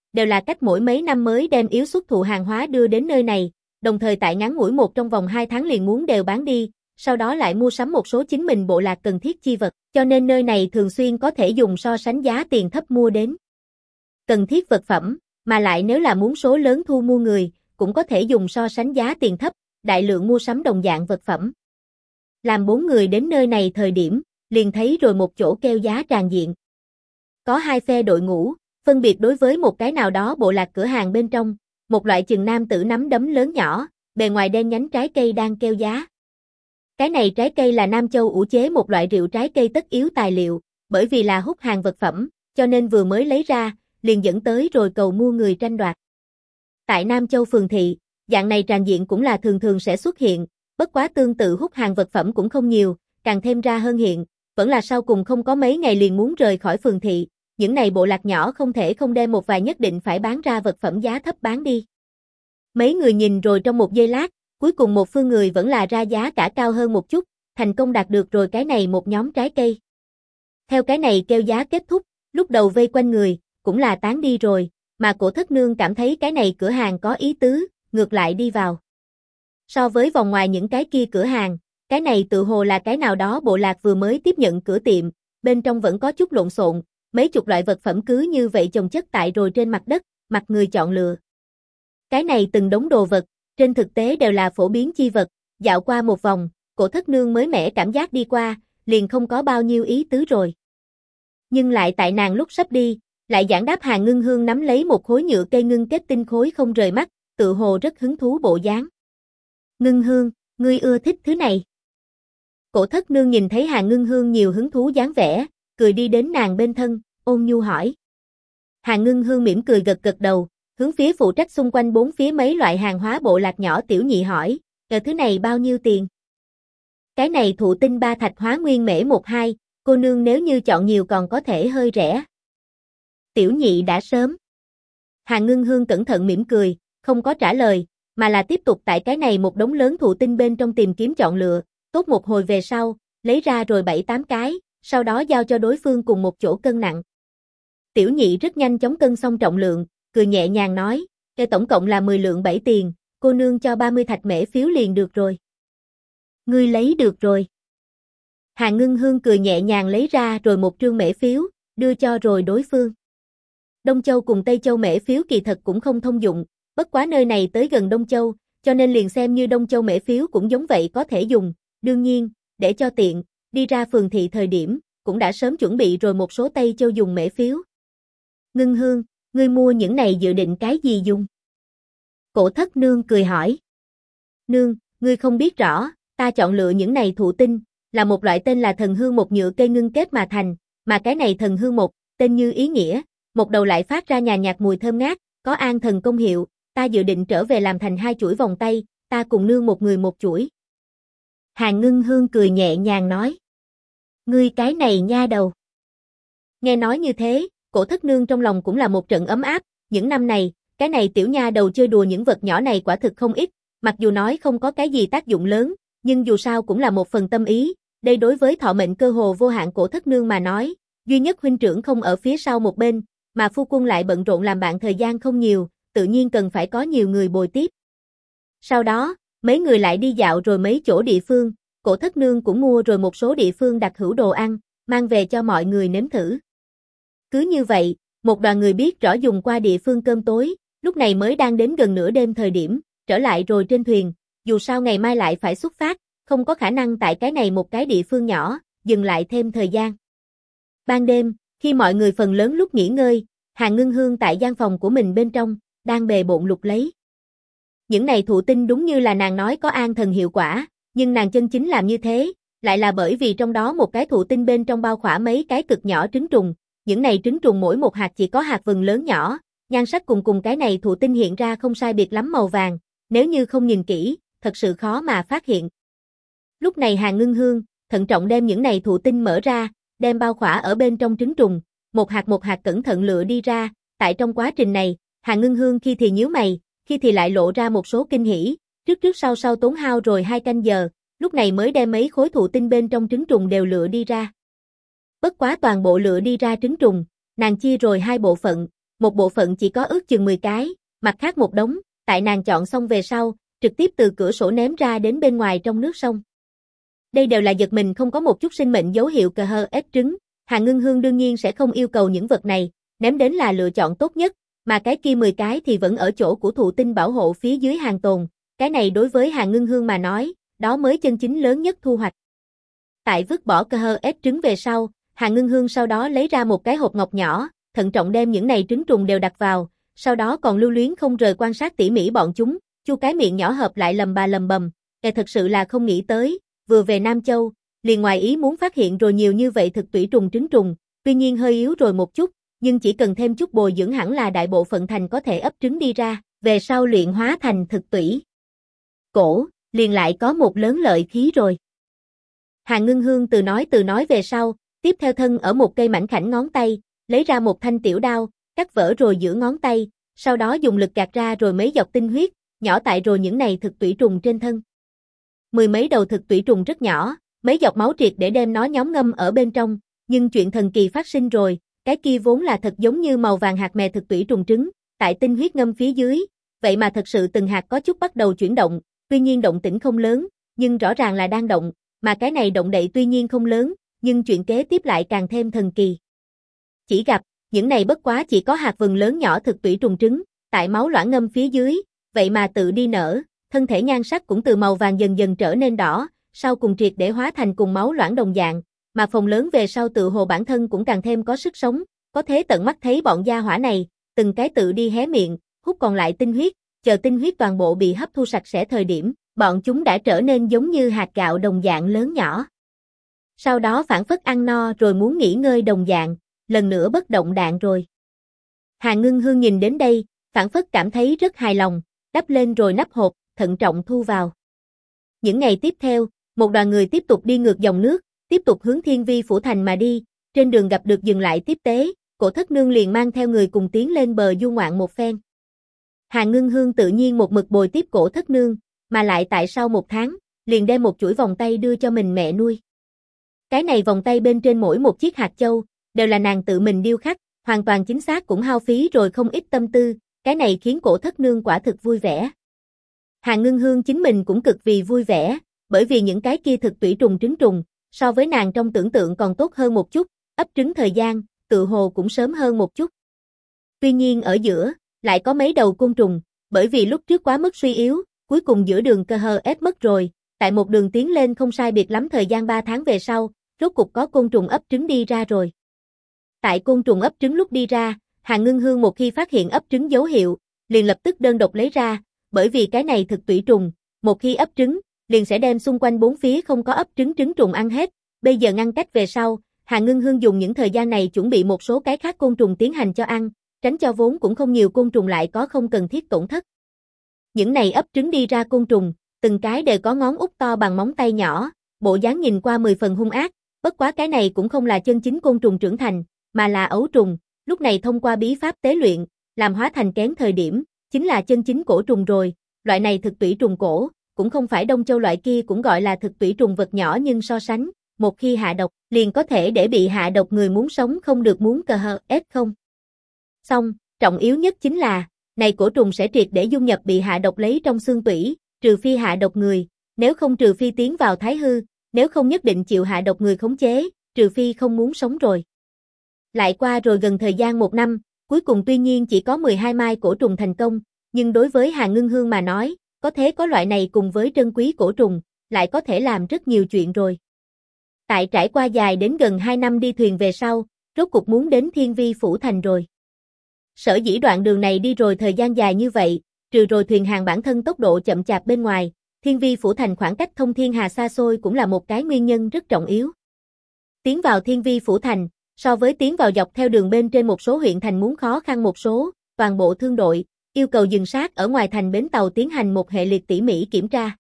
đều là cách mỗi mấy năm mới đem yếu xuất thụ hàng hóa đưa đến nơi này, đồng thời tại ngắn ngủi trong vòng 2 tháng liền muốn đều bán đi, sau đó lại mua sắm một số chính mình bộ lạc cần thiết chi vật, cho nên nơi này thường xuyên có thể dùng so sánh giá tiền thấp mua đến cần thiết vật phẩm, mà lại nếu là muốn số lớn thu mua người, cũng có thể dùng so sánh giá tiền thấp, đại lượng mua sắm đồng dạng vật phẩm. Làm 4 người đến nơi này thời điểm, liền thấy rồi một chỗ kêu giá tràn diện. Có 2 phe đội ngũ, phân biệt đối với một cái nào đó bộ lạc cửa hàng bên trong, một loại chừng nam tử nắm đấm lớn nhỏ, bề ngoài đen nhánh trái cây đang kêu giá. Cái này trái cây là Nam Châu ủ chế một loại rượu trái cây tất yếu tài liệu, bởi vì là hút hàng vật phẩm, cho nên vừa mới lấy ra, liền dẫn tới rồi cầu mua người tranh đoạt. Tại Nam Châu phường thị, dạng này tràn diện cũng là thường thường sẽ xuất hiện, bất quá tương tự hút hàng vật phẩm cũng không nhiều, càng thêm ra hơn hiện, vẫn là sau cùng không có mấy ngày liền muốn rời khỏi phường thị, những này bộ lạc nhỏ không thể không đem một vài nhất định phải bán ra vật phẩm giá thấp bán đi. Mấy người nhìn rồi trong một giây lát, cuối cùng một phương người vẫn là ra giá cả cao hơn một chút, thành công đạt được rồi cái này một nhóm trái cây. Theo cái này kêu giá kết thúc, lúc đầu vây quanh người, cũng là tán đi rồi, mà Cổ Thất Nương cảm thấy cái này cửa hàng có ý tứ, ngược lại đi vào. So với vòng ngoài những cái kia cửa hàng, cái này tự hồ là cái nào đó bộ lạc vừa mới tiếp nhận cửa tiệm, bên trong vẫn có chút lộn xộn, mấy chục loại vật phẩm cứ như vậy chồng chất tại rồi trên mặt đất, mặt người chọn lựa. Cái này từng đống đồ vật, trên thực tế đều là phổ biến chi vật, dạo qua một vòng, Cổ Thất Nương mới mẻ cảm giác đi qua, liền không có bao nhiêu ý tứ rồi. Nhưng lại tại nàng lúc sắp đi, lại giảng đáp Hàn Ngưng Hương nắm lấy một khối nhựa cây ngưng kết tinh khối không rời mắt, tự hồ rất hứng thú bộ dáng. Ngưng Hương, ngươi ưa thích thứ này. Cổ Thất Nương nhìn thấy Hàn Ngưng Hương nhiều hứng thú dáng vẻ, cười đi đến nàng bên thân, ôn nhu hỏi. Hàn Ngưng Hương mỉm cười gật gật đầu, hướng phía phụ trách xung quanh 4 phía mấy loại hàng hóa bộ lạc nhỏ tiểu nhị hỏi, thứ này bao nhiêu tiền? Cái này thụ tinh 3 thạch hóa nguyên mễ 1-2, cô nương nếu như chọn nhiều còn có thể hơi rẻ. Tiểu nhị đã sớm. Hàn Ngưng Hương cẩn thận mỉm cười, không có trả lời, mà là tiếp tục tại cái này một đống lớn thụ tinh bên trong tìm kiếm chọn lựa, tốt một hồi về sau, lấy ra rồi 7-8 cái, sau đó giao cho đối phương cùng một chỗ cân nặng. Tiểu nhị rất nhanh chóng cân xong trọng lượng, cười nhẹ nhàng nói, tổng cộng là 10 lượng 7 tiền, cô nương cho 30 thạch mễ phiếu liền được rồi. Ngươi lấy được rồi. Hàn Ngưng Hương cười nhẹ nhàng lấy ra rồi một trương mễ phiếu, đưa cho rồi đối phương. Đông Châu cùng Tây Châu mễ phiếu kỳ thật cũng không thông dụng, bất quá nơi này tới gần Đông Châu, cho nên liền xem như Đông Châu mễ phiếu cũng giống vậy có thể dùng, đương nhiên, để cho tiện, đi ra phường thị thời điểm, cũng đã sớm chuẩn bị rồi một số Tây Châu dùng mễ phiếu. Ngưng Hương, ngươi mua những này dự định cái gì dùng? Cổ Thất Nương cười hỏi. Nương, ngươi không biết rõ, ta chọn lựa những này thụ tinh, là một loại tên là thần hương một nhựa cây ngưng kết mà thành, mà cái này thần hương một, tên như ý nghĩa, một đầu lại phát ra nhàn nhạt mùi thơm ngát, có an thần công hiệu, ta dự định trở về làm thành 2 chuỗi vòng tay, ta cùng nương một người một chuỗi. Hàn Ngưng Hương cười nhẹ nhàng nói. Ngươi cái này nha đầu. Nghe nói như thế, Cổ Thất Nương trong lòng cũng là một trận ấm áp, những năm này, cái này tiểu nha đầu chơi đùa những vật nhỏ này quả thực không ít, mặc dù nói không có cái gì tác dụng lớn, nhưng dù sao cũng là một phần tâm ý, đây đối với thọ mệnh cơ hồ vô hạn Cổ Thất Nương mà nói, duy nhất huynh trưởng không ở phía sau một bên, mà phu quân lại bận rộn làm bạn thời gian không nhiều, tự nhiên cần phải có nhiều người bồi tiếp. Sau đó, mấy người lại đi dạo rồi mấy chỗ địa phương, Cổ Thất Nương cũng mua rồi một số địa phương đặc hữu đồ ăn, mang về cho mọi người nếm thử. Cứ như vậy, một đoàn người biết rõ dùng qua địa phương cơm tối, lúc này mới đang đến gần nửa đêm thời điểm, trở lại rồi trên thuyền, dù sao ngày mai lại phải xuất phát, không có khả năng tại cái này một cái địa phương nhỏ, dừng lại thêm thời gian. Ban đêm, khi mọi người phần lớn lúc nghỉ ngơi, Hàn Ngưng Hương tại gian phòng của mình bên trong, đang bề bộn lục lấy. Những này thụ tinh đúng như là nàng nói có an thần hiệu quả, nhưng nàng chân chính làm như thế, lại là bởi vì trong đó một cái thụ tinh bên trong bao khỏa mấy cái cực nhỏ trứng trùng, những này trứng trùng mỗi một hạt chỉ có hạt vừng lớn nhỏ, nhan sắc cùng cái này thụ tinh hiện ra không sai biệt lắm màu vàng, nếu như không nhìn kỹ, thật sự khó mà phát hiện. Lúc này Hàn Ngưng Hương, thận trọng đem những này thụ tinh mở ra, đem bao khỏa ở bên trong trứng trùng, một hạt cẩn thận lựa đi ra, tại trong quá trình này, Hàn Ngưng Hương khi thì nhíu mày, khi thì lại lộ ra một số kinh hỉ, trước sau tốn hao rồi 2 canh giờ, lúc này mới đem mấy khối thụ tinh bên trong trứng trùng đều lựa đi ra. Bất quá toàn bộ lựa đi ra trứng trùng, nàng chia rồi 2 bộ phận, một bộ phận chỉ có ước chừng 10 cái, mặt khác một đống, tại nàng chọn xong về sau, trực tiếp từ cửa sổ ném ra đến bên ngoài trong nước sông. Đây đều là giật mình không có một chút sinh mệnh dấu hiệu cờ hờ ép trứng, Hàn Ngưng Hương đương nhiên sẽ không yêu cầu những vật này, ném đến là lựa chọn tốt nhất, mà cái kia 10 cái thì vẫn ở chỗ của thụ tinh bảo hộ phía dưới hàng tồn, cái này đối với Hàn Ngưng Hương mà nói, đó mới chân chính lớn nhất thu hoạch. Tại vứt bỏ cờ hờ ép trứng về sau, Hàn Ngưng Hương sau đó lấy ra một cái hộp ngọc nhỏ, thận trọng đem những này trứng trùng đều đặt vào, sau đó còn lưu luyến không rời quan sát tỉ mỉ bọn chúng, chu cái miệng nhỏ hợp lại lầm bà lầm bầm, thật sự là không nghĩ tới, vừa về Nam Châu, liền ngoài ý muốn phát hiện rồi nhiều như vậy thực tủy trùng trứng trùng, tuy nhiên hơi yếu rồi một chút, nhưng chỉ cần thêm chút bồi dưỡng hẳn là đại bộ phận thành có thể ấp trứng đi ra, về sau luyện hóa thành thực tủy cổ, liền lại có một lớn lợi khí rồi. Hàn Ngưng Hương từ nói về sau, tiếp theo thân ở một cây mảnh khảnh ngón tay, lấy ra một thanh tiểu đao, cắt vỡ rồi giữa ngón tay, sau đó dùng lực gạt ra rồi mấy giọt tinh huyết, nhỏ tại rồi những này thực tủy trùng trên thân. Mười mấy đầu thực tủy trùng rất nhỏ, mấy giọt máu triệt để đem nó nhóm ngâm ở bên trong, nhưng chuyện thần kỳ phát sinh rồi, cái kia vốn là thật giống như màu vàng hạt mè thực tủy trùng trứng, tại tinh huyết ngâm phía dưới, vậy mà thật sự từng hạt có chút bắt đầu chuyển động, tuy nhiên động tĩnh không lớn, nhưng rõ ràng là đang động, mà cái này động đậy tuy nhiên không lớn, nhưng chuyện kế tiếp lại càng thêm thần kỳ. Chỉ gặp, những này bất quá chỉ có hạt vừng lớn nhỏ thực tủy trùng trứng, tại máu loãng ngâm phía dưới, vậy mà tự đi nở, thân thể nhan sắc cũng từ màu vàng dần dần trở nên đỏ, sau cùng triệt để hóa thành cùng máu loãng đồng dạng, mà phồng lớn về sau tự hồ bản thân cũng càng thêm có sức sống, có thế tận mắt thấy bọn gia hỏa này, từng cái tự đi hé miệng, hút còn lại tinh huyết, chờ tinh huyết toàn bộ bị hấp thu sạch sẽ thời điểm, bọn chúng đã trở nên giống như hạt gạo đồng dạng lớn nhỏ. Sau đó phản phất ăn no rồi muốn nghỉ ngơi đồng dạng, lần nữa bất động đạn rồi. Hàn Ngưng Hương nhìn đến đây, phản phất cảm thấy rất hài lòng, đắp lên rồi nắp hộp, thận trọng thu vào. Những ngày tiếp theo, một đoàn người tiếp tục đi ngược dòng nước, tiếp tục hướng Thiên Vi Phủ Thành mà đi, trên đường gặp được dừng lại tiếp tế, Cổ Thất Nương liền mang theo người cùng tiến lên bờ du ngoạn một phen. Hàn Ngưng Hương tự nhiên một mực bồi tiếp Cổ Thất Nương, mà lại tại sau một tháng, liền đem một chuỗi vòng tay đưa cho mình mẹ nuôi. Cái này vòng tay bên trên mỗi một chiếc hạt châu, đều là nàng tự mình điêu khắc, hoàn toàn chính xác cũng hao phí rồi không ít tâm tư, cái này khiến Cổ Thất Nương quả thực vui vẻ. Hàn Ngưng Hương chính mình cũng cực vì vui vẻ, bởi vì những cái kia thực tủy trùng trứng trùng, so với nàng trong tưởng tượng còn tốt hơn một chút, ấp trứng thời gian, tự hồ cũng sớm hơn một chút. Tuy nhiên ở giữa, lại có mấy đầu côn trùng, bởi vì lúc trước quá mức suy yếu, cuối cùng giữa đường cơ hờ ép mất rồi, tại một đường tiến lên không sai biệt lắm thời gian 3 tháng về sau, rốt cục có côn trùng ấp trứng đi ra rồi. Tại côn trùng ấp trứng lúc đi ra, Hàn Ngưng Hương một khi phát hiện ấp trứng dấu hiệu, liền lập tức đơn độc lấy ra, bởi vì cái này thực tủy trùng, một khi ấp trứng, liền sẽ đem xung quanh bốn phía không có ấp trứng trứng trùng ăn hết. Bây giờ ngăn cách về sau, Hàn Ngưng Hương dùng những thời gian này chuẩn bị một số cái khác côn trùng tiến hành cho ăn, tránh cho vốn cũng không nhiều côn trùng lại có không cần thiết tổn thất. Những này ấp trứng đi ra côn trùng, từng cái đều có ngón út to bằng móng tay nhỏ, bộ dáng nhìn qua 10 phần hung ác, bất quá cái này cũng không là chân chính côn trùng trưởng thành, mà là ấu trùng, lúc này thông qua bí pháp tế luyện, làm hóa thành kén thời điểm, chính là chân chính cổ trùng rồi, loại này thực tủy trùng cổ, cũng không phải Đông Châu loại kia cũng gọi là thực tủy trùng vật nhỏ nhưng so sánh, một khi hạ độc, liền có thể để bị hạ độc người muốn sống không được muốn cờ hờ ép không. Xong, trọng yếu nhất chính là, này cổ trùng sẽ triệt để dung nhập bị hạ độc lấy trong xương tủy, trừ phi hạ độc người, nếu không trừ phi tiến vào thái hư, nếu không nhất định chịu hạ độc người khống chế, trừ phi không muốn sống rồi. Lại qua rồi gần thời gian 1 năm, cuối cùng tuy nhiên chỉ có 12 mai cổ trùng thành công, nhưng đối với Hàn Ngưng Hương mà nói, có thế có loại này cùng với trân quý cổ trùng, lại có thể làm rất nhiều chuyện rồi. Tại trải qua dài đến gần 2 năm đi thuyền về sau, rốt cục muốn đến Thiên Vi Phủ Thành rồi. Sở dĩ đoạn đường này đi rồi thời gian dài như vậy, trừ rồi thuyền hàng bản thân tốc độ chậm chạp bên ngoài, Thiên Vi Phủ Thành khoảng cách thông thiên hà xa xôi cũng là một cái nguyên nhân rất trọng yếu. Tiến vào Thiên Vi Phủ Thành, so với tiến vào dọc theo đường bên trên một số huyện thành muốn khó khăn một số, toàn bộ thương đội, yêu cầu dừng sát ở ngoài thành bến tàu tiến hành một hệ liệt tỉ mỉ kiểm tra.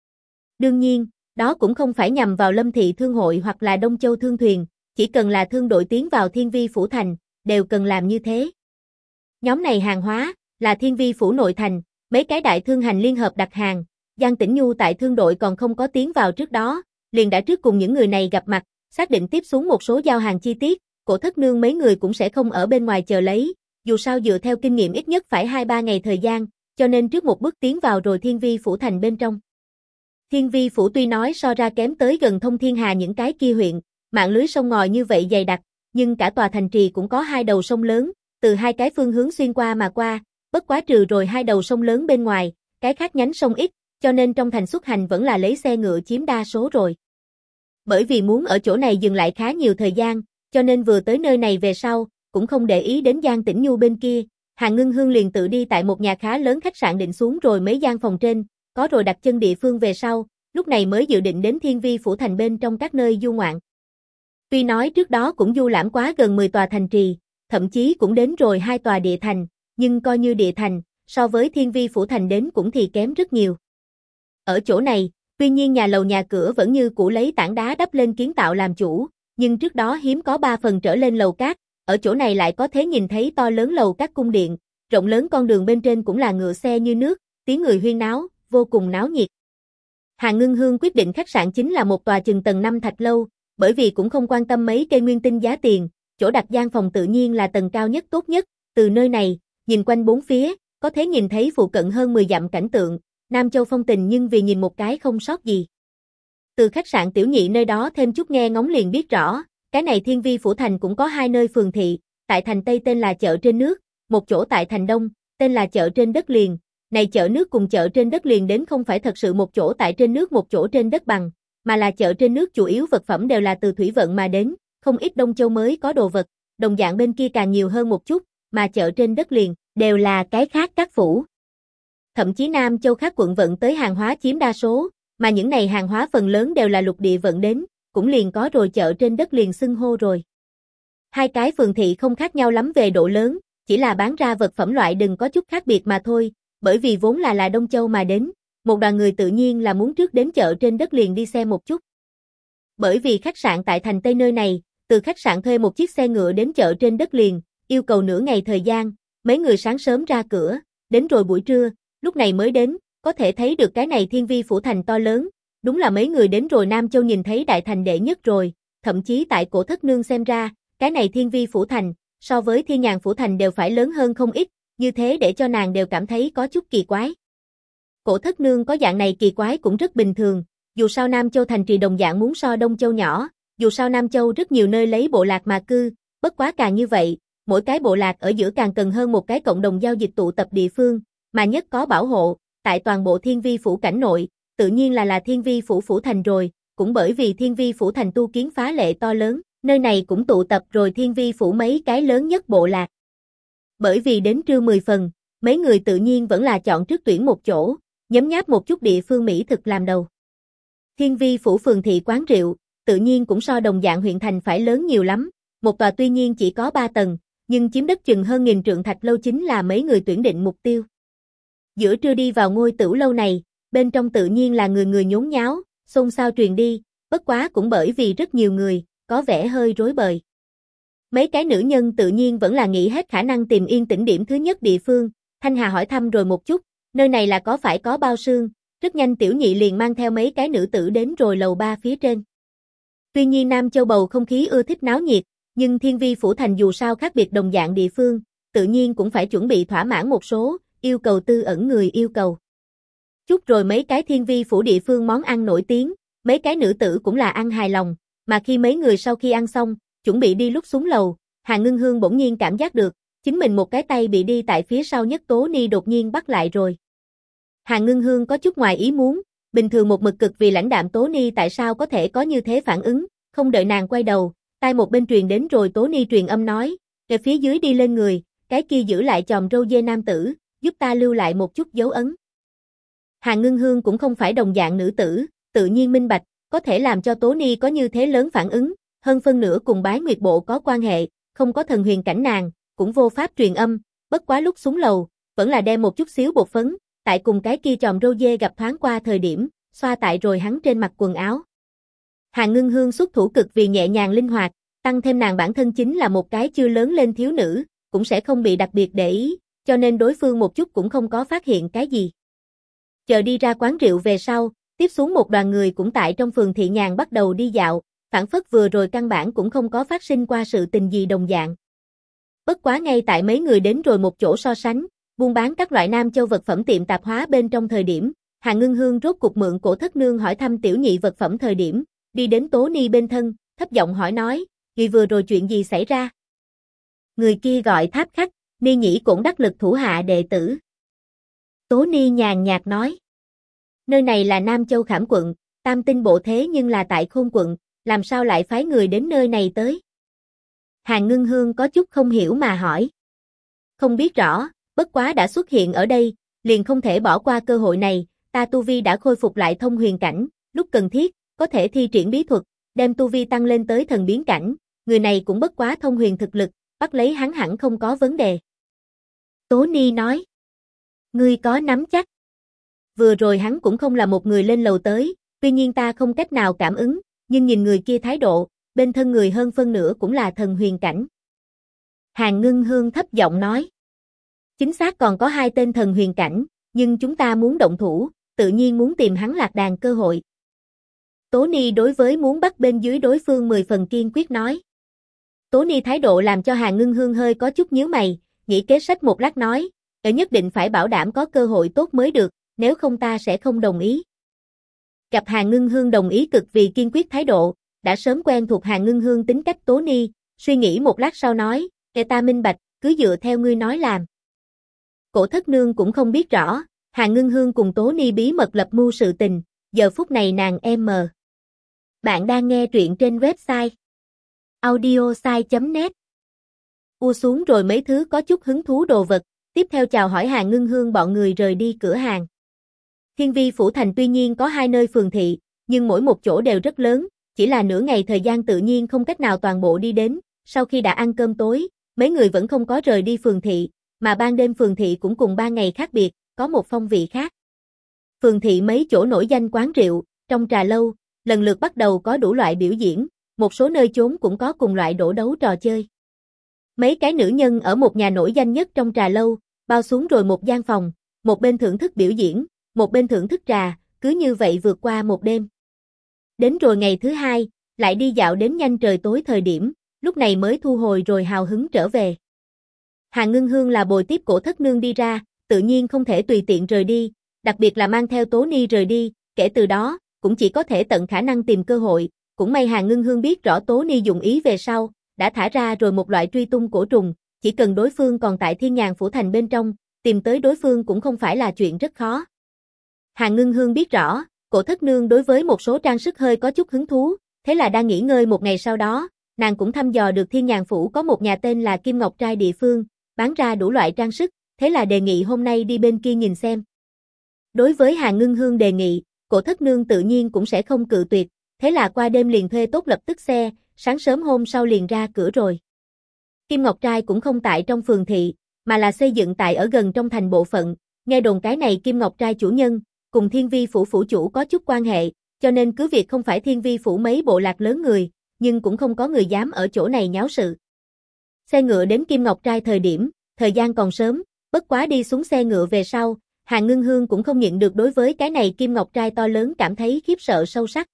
Đương nhiên, đó cũng không phải nhằm vào Lâm Thị Thương hội hoặc là Đông Châu Thương thuyền, chỉ cần là thương đội tiến vào Thiên Vi Phủ Thành, đều cần làm như thế. Nhóm này hàng hóa, là Thiên Vi Phủ nội thành, mấy cái đại thương hành liên hợp đặt hàng, Giang Tĩnh Nhu tại thương đội còn không có tiến vào trước đó, liền đã trước cùng những người này gặp mặt, xác định tiếp xuống một số giao hàng chi tiết, Cổ Thất Nương mấy người cũng sẽ không ở bên ngoài chờ lấy, dù sao dựa theo kinh nghiệm ít nhất phải 2-3 ngày thời gian, cho nên trước một bước tiến vào rồi Thiên Vi Phủ thành bên trong. Thiên Vi Phủ tuy nói so ra kém tới gần Thông Thiên Hà những cái kia huyện, mạng lưới sông ngòi như vậy dày đặc, nhưng cả tòa thành trì cũng có hai đầu sông lớn, từ hai cái phương hướng xuyên qua mà qua, bất quá trừ rồi hai đầu sông lớn bên ngoài, cái khác nhánh sông ít, cho nên trong thành xuất hành vẫn là lấy xe ngựa chiếm đa số rồi. Bởi vì muốn ở chỗ này dừng lại khá nhiều thời gian, cho nên vừa tới nơi này về sau, cũng không để ý đến Giang Tĩnh Nhu bên kia, Hàn Ngưng Hương liền tự đi tại một nhà khá lớn khách sạn định xuống rồi mấy gian phòng trên, có rồi đặt chân địa phương về sau, lúc này mới dự định đến Thiên Vi Phủ thành bên trong các nơi du ngoạn. Tuy nói trước đó cũng du lãm quá gần 10 tòa thành trì, thậm chí cũng đến rồi 2 tòa địa thành, nhưng coi như địa thành, so với Thiên Vi Phủ thành đến cũng thì kém rất nhiều. Ở chỗ này, tuy nhiên nhà lầu nhà cửa vẫn như cũ lấy tảng đá đắp lên kiến tạo làm chủ, nhưng trước đó hiếm có 3 phần trở lên lầu cát, ở chỗ này lại có thể nhìn thấy to lớn lầu các cung điện, rộng lớn con đường bên trên cũng là ngựa xe như nước, tiếng người huyên náo, vô cùng náo nhiệt. Hàn Ngưng Hương quyết định khách sạn chính là một tòa chừng tầng 5 thạch lâu, bởi vì cũng không quan tâm mấy cây nguyên tinh giá tiền, chỗ đặt gian phòng tự nhiên là tầng cao nhất tốt nhất, từ nơi này, nhìn quanh bốn phía, có thể nhìn thấy phụ cận hơn 10 dặm cảnh tượng, Nam Châu phong tình nhưng vì nhìn một cái không sót gì. Từ khách sạn tiểu nhị nơi đó thêm chút nghe ngóng liền biết rõ, cái này Thiên Vi Phủ thành cũng có 2 nơi phường thị, tại thành Tây tên là chợ trên nước, một chỗ tại thành Đông, tên là chợ trên đất liền. Này chợ nước cùng chợ trên đất liền đến không phải thật sự một chỗ tại trên nước một chỗ trên đất bằng, mà là chợ trên nước chủ yếu vật phẩm đều là từ thủy vận mà đến, không ít Đông Châu mới có đồ vật, đồng dạng bên kia càng nhiều hơn một chút, mà chợ trên đất liền đều là cái khác các phủ. Thậm chí Nam Châu khác quận vận tới hàng hóa chiếm đa số, mà những này hàng hóa phần lớn đều là lục địa vận đến, cũng liền có rồi chợ trên đất liền xưng hô rồi. Hai cái phường thị không khác nhau lắm về độ lớn, chỉ là bán ra vật phẩm loại đừng có chút khác biệt mà thôi, bởi vì vốn là Đông Châu mà đến, một đoàn người tự nhiên là muốn trước đến chợ trên đất liền đi xem một chút. Bởi vì khách sạn tại thành Tây nơi này, từ khách sạn thuê một chiếc xe ngựa đến chợ trên đất liền, yêu cầu nửa ngày thời gian, mấy người sáng sớm ra cửa, đến rồi buổi trưa, lúc này mới đến, có thể thấy được cái này Thiên Vi Phủ thành to lớn, đúng là mấy người đến rồi Nam Châu nhìn thấy đại thành đệ nhất rồi, thậm chí tại Cổ Thất Nương xem ra, cái này Thiên Vi Phủ thành, so với Thiên Nhàn Phủ thành đều phải lớn hơn không ít, như thế để cho nàng đều cảm thấy có chút kỳ quái. Cổ Thất Nương có dạng này kỳ quái cũng rất bình thường, dù sao Nam Châu thành trì đồng dạng muốn so Đông Châu nhỏ, dù sao Nam Châu rất nhiều nơi lấy bộ lạc mà cư, bất quá càng như vậy, mỗi cái bộ lạc ở giữa càng cần hơn một cái cộng đồng giao dịch tụ tập địa phương, mà nhất có bảo hộ, tại toàn bộ Thiên Vi Phủ cảnh nội, tự nhiên là Thiên Vi Phủ Phủ thành rồi, cũng bởi vì Thiên Vi Phủ thành tu kiến phá lệ to lớn, nơi này cũng tụ tập rồi Thiên Vi Phủ mấy cái lớn nhất bộ lạc. Bởi vì đến trưa 10 phần, mấy người tự nhiên vẫn là chọn trước tuyển một chỗ, nhấm nháp một chút địa phương mỹ thực làm đầu. Thiên Vi Phủ phường thị quán rượu, tự nhiên cũng so đồng dạng huyện thành phải lớn nhiều lắm, một tòa tuy nhiên chỉ có 3 tầng, nhưng chiếm đất chừng hơn 1000 trượng thạch lâu chính là mấy người tuyển định mục tiêu. Giữa trưa đi vào ngôi tửu lâu này, bên trong tự nhiên là người người nhốn nháo, xôn xao truyền đi, bất quá cũng bởi vì rất nhiều người, có vẻ hơi rối bời. Mấy cái nữ nhân tự nhiên vẫn là nghĩ hết khả năng tìm yên tĩnh điểm thứ nhất địa phương, Thanh Hà hỏi thăm rồi một chút, nơi này là có phải có bao sương, rất nhanh tiểu nhị liền mang theo mấy cái nữ tử đến rồi lầu 3 phía trên. Tuy nhiên Nam Châu bầu không khí ưa thích náo nhiệt, nhưng Thiên Vi Phủ thành dù sao khác biệt đồng dạng địa phương, tự nhiên cũng phải chuẩn bị thỏa mãn một số, yêu cầu tư ẩn người yêu cầu. Chút rồi mấy cái Thiên Vi Phủ địa phương món ăn nổi tiếng, mấy cái nữ tử cũng là ăn hài lòng, mà khi mấy người sau khi ăn xong, chuẩn bị đi lúc xuống lầu, Hàn Ngưng Hương bỗng nhiên cảm giác được, chính mình một cái tay bị đi tại phía sau nhất Tố Ni đột nhiên bắt lại rồi. Hàn Ngưng Hương có chút ngoài ý muốn, bình thường một mực cực vì lãnh đạm Tố Ni tại sao có thể có như thế phản ứng, không đợi nàng quay đầu, tai một bên truyền đến rồi Tố Ni truyền âm nói, về phía dưới đi lên người, cái kia giữ lại chòm râu dê nam tử, giúp ta lưu lại một chút dấu ấn. Hàn Ngưng Hương cũng không phải đồng dạng nữ tử, tự nhiên minh bạch, có thể làm cho Tố Ni có như thế lớn phản ứng, hơn phân nửa cùng Bái Nguyệt Bộ có quan hệ, không có thần huyền cảnh nàng, cũng vô pháp truyền âm, bất quá lúc xuống lầu, vẫn là đem một chút xíu bột phấn, tại cùng cái kia chòm râu dê gặp thoáng qua thời điểm, xoa tại rồi hắn trên mặt quần áo. Hàn Ngưng Hương xuất thủ cực vì nhẹ nhàng linh hoạt, tăng thêm nàng bản thân chính là một cái chưa lớn lên thiếu nữ, cũng sẽ không bị đặc biệt để ý, cho nên đối phương một chút cũng không có phát hiện cái gì. Chờ đi ra quán rượu về sau, tiếp xuống một đoàn người cũng tại trong phường thị nhàn bắt đầu đi dạo, phản phất vừa rồi căn bản cũng không có phát sinh qua sự tình gì đồng dạng. Bất quá ngay tại mấy người đến rồi một chỗ so sánh, buôn bán các loại Nam Châu vật phẩm tiệm tạp hóa bên trong thời điểm, Hà Ngưng Hương rốt cục mượn Cổ Thất Nương hỏi thăm tiểu nhị vật phẩm thời điểm, đi đến Tố Ni bên thân, thấp giọng hỏi nói, "Vì vừa rồi chuyện gì xảy ra?" Người kia gọi Tháp Khắc, Ni nhĩ cũng đắc lực thủ hạ đệ tử. Tố Ni nhàn nhạt nói, nơi này là Nam Châu Khảm quận, Tam Tinh bộ thế nhưng là tại Khôn quận, làm sao lại phái người đến nơi này tới? Hà Ngưng Hương có chút không hiểu mà hỏi. Không biết rõ, bất quá đã xuất hiện ở đây, liền không thể bỏ qua cơ hội này, ta tu vi đã khôi phục lại thông huyền cảnh, lúc cần thiết, có thể thi triển bí thuật, đem tu vi tăng lên tới thần biến cảnh, người này cũng bất quá thông huyền thực lực, bắt lấy hắn hẳn không có vấn đề. Tố Ni nói, ngươi có nắm chắc. Vừa rồi hắn cũng không là một người lên lầu tới, tuy nhiên ta không cách nào cảm ứng, nhưng nhìn người kia thái độ, bên thân người hơn phân nửa cũng là thần huyền cảnh. Hàn Ngưng Hương thấp giọng nói, chính xác còn có 2 tên thần huyền cảnh, nhưng chúng ta muốn động thủ, tự nhiên muốn tìm hắn lạc đàn cơ hội. Tố Ni đối với muốn bắt bên dưới đối phương 10 phần kiên quyết nói. Tố Ni thái độ làm cho Hàn Ngưng Hương hơi có chút nhíu mày, nghĩ kế sách một lát nói, nhất định phải bảo đảm có cơ hội tốt mới được, nếu không ta sẽ không đồng ý. Gặp Hàn Ngưng Hương đồng ý cực vì kiên quyết thái độ, đã sớm quen thuộc Hàn Ngưng Hương tính cách Tố Ni, suy nghĩ một lát sau nói, ta minh bạch, cứ dựa theo ngươi nói làm. Cổ Thất Nương cũng không biết rõ, Hàn Ngưng Hương cùng Tố Ni bí mật lập mưu sự tình, giờ phút này nàng em mờ. Bạn đang nghe truyện trên website audiosai.net. Xuống rồi mấy thứ có chút hứng thú đồ vật, tiếp theo chào hỏi Hàn Ngưng Hương bọn người rời đi cửa hàng. Thiên Vi Phủ Thành tuy nhiên có 2 nơi phường thị, nhưng mỗi một chỗ đều rất lớn, chỉ là nửa ngày thời gian tự nhiên không cách nào toàn bộ đi đến, sau khi đã ăn cơm tối, mấy người vẫn không có rời đi phường thị, mà ban đêm phường thị cũng cùng 3 ngày khác biệt, có một phong vị khác. Phường thị mấy chỗ nổi danh quán rượu, trong trà lâu, lần lượt bắt đầu có đủ loại biểu diễn, một số nơi chốn cũng có cùng loại đổ đấu trò chơi. Mấy cái nữ nhân ở một nhà nổi danh nhất trong trà lâu, bao xuống rồi một gian phòng, một bên thưởng thức biểu diễn, một bên thưởng thức trà, cứ như vậy vượt qua một đêm. Đến rồi ngày thứ 2, lại đi dạo đến nhanh trời tối thời điểm, lúc này mới thu hồi rồi hào hứng trở về. Hàn Ngưng Hương là bồi tiếp Cổ Thất Nương đi ra, tự nhiên không thể tùy tiện rời đi, đặc biệt là mang theo Tố Ni rời đi, kể từ đó, cũng chỉ có thể tận khả năng tìm cơ hội, cũng may Hàn Ngưng Hương biết rõ Tố Ni dụng ý về sau, đã thả ra rồi một loại truy tung cổ trùng, chỉ cần đối phương còn tại Thiên Nhàn Phủ Thành bên trong, tìm tới đối phương cũng không phải là chuyện rất khó. Hàn Ngưng Hương biết rõ, Cổ Thất Nương đối với một số trang sức hơi có chút hứng thú, thế là đang nghỉ ngơi một ngày sau đó, nàng cũng thăm dò được Thiên Nhàn Phủ có một nhà tên là Kim Ngọc Trai địa phương, bán ra đủ loại trang sức, thế là đề nghị hôm nay đi bên kia nhìn xem. Đối với Hàn Ngưng Hương đề nghị, Cổ Thất Nương tự nhiên cũng sẽ không cự tuyệt, thế là qua đêm liền thuê tốt lập tức xe, sáng sớm hôm sau liền ra cửa rồi. Kim Ngọc Trai cũng không tại trong phường thị, mà là xây dựng tại ở gần trong thành bộ phận, nghe đồn cái này Kim Ngọc Trai chủ nhân, cùng Thiên Vi Phủ phủ chủ có chút quan hệ, cho nên cứ việc không phải Thiên Vi Phủ mấy bộ lạc lớn người, nhưng cũng không có người dám ở chỗ này nháo sự. Xe ngựa đến Kim Ngọc Trai thời gian còn sớm, bất quá đi xuống xe ngựa về sau, Hàn Ngưng Hương cũng không nhịn được đối với cái này Kim Ngọc Trai to lớn cảm thấy khiếp sợ sâu sắc.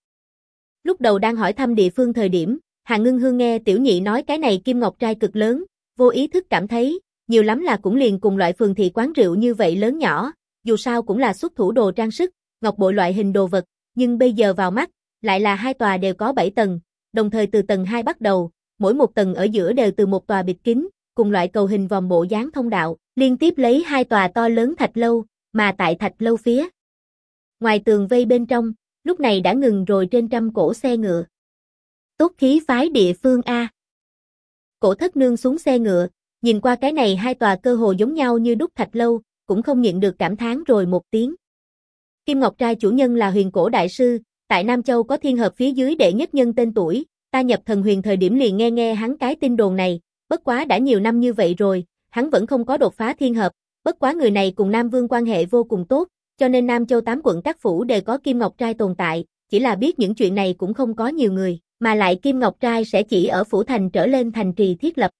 Lúc đầu đang hỏi thăm địa phương thời điểm, Hàn Ngưng Hương nghe tiểu nhị nói cái này Kim Ngọc Trai cực lớn, vô ý thức cảm thấy, nhiều lắm là cũng liền cùng loại phường thị quán rượu như vậy lớn nhỏ, dù sao cũng là xuất thủ đồ trang sức, ngọc bội loại hình đồ vật, nhưng bây giờ vào mắt, lại là 2 tòa đều có 7 tầng, đồng thời từ tầng 2 bắt đầu, mỗi một tầng ở giữa đều từ một tòa bịt kín, cùng loại cầu hình vòm bộ dáng thông đạo, liên tiếp lấy 2 tòa to lớn thạch lâu, mà tại thạch lâu phía ngoài tường vây bên trong, lúc này đã ngừng rồi trên trăm cỗ xe ngựa. Tốt khí phái địa phương a. Cổ Thất Nương xuống xe ngựa, nhìn qua cái này 2 tòa cơ hồ giống nhau như đúc thạch lâu, cũng không nhịn được cảm thán rồi một tiếng. Kim Ngọc Trai chủ nhân là Huyền Cổ đại sư, tại Nam Châu có thiên hợp phía dưới đệ nhất nhân tên tuổi, ta nhập thần huyền thời điểm liền nghe hắn cái tin đồn này, bất quá đã nhiều năm như vậy rồi, hắn vẫn không có đột phá thiên hợp, bất quá người này cùng Nam Vương quan hệ vô cùng tốt, cho nên Nam Châu 8 quận các phủ đều có Kim Ngọc Trai tồn tại, chỉ là biết những chuyện này cũng không có nhiều người, mà lại Kim Ngọc Trai sẽ chỉ ở phủ thành trở lên thành trì thiết lập.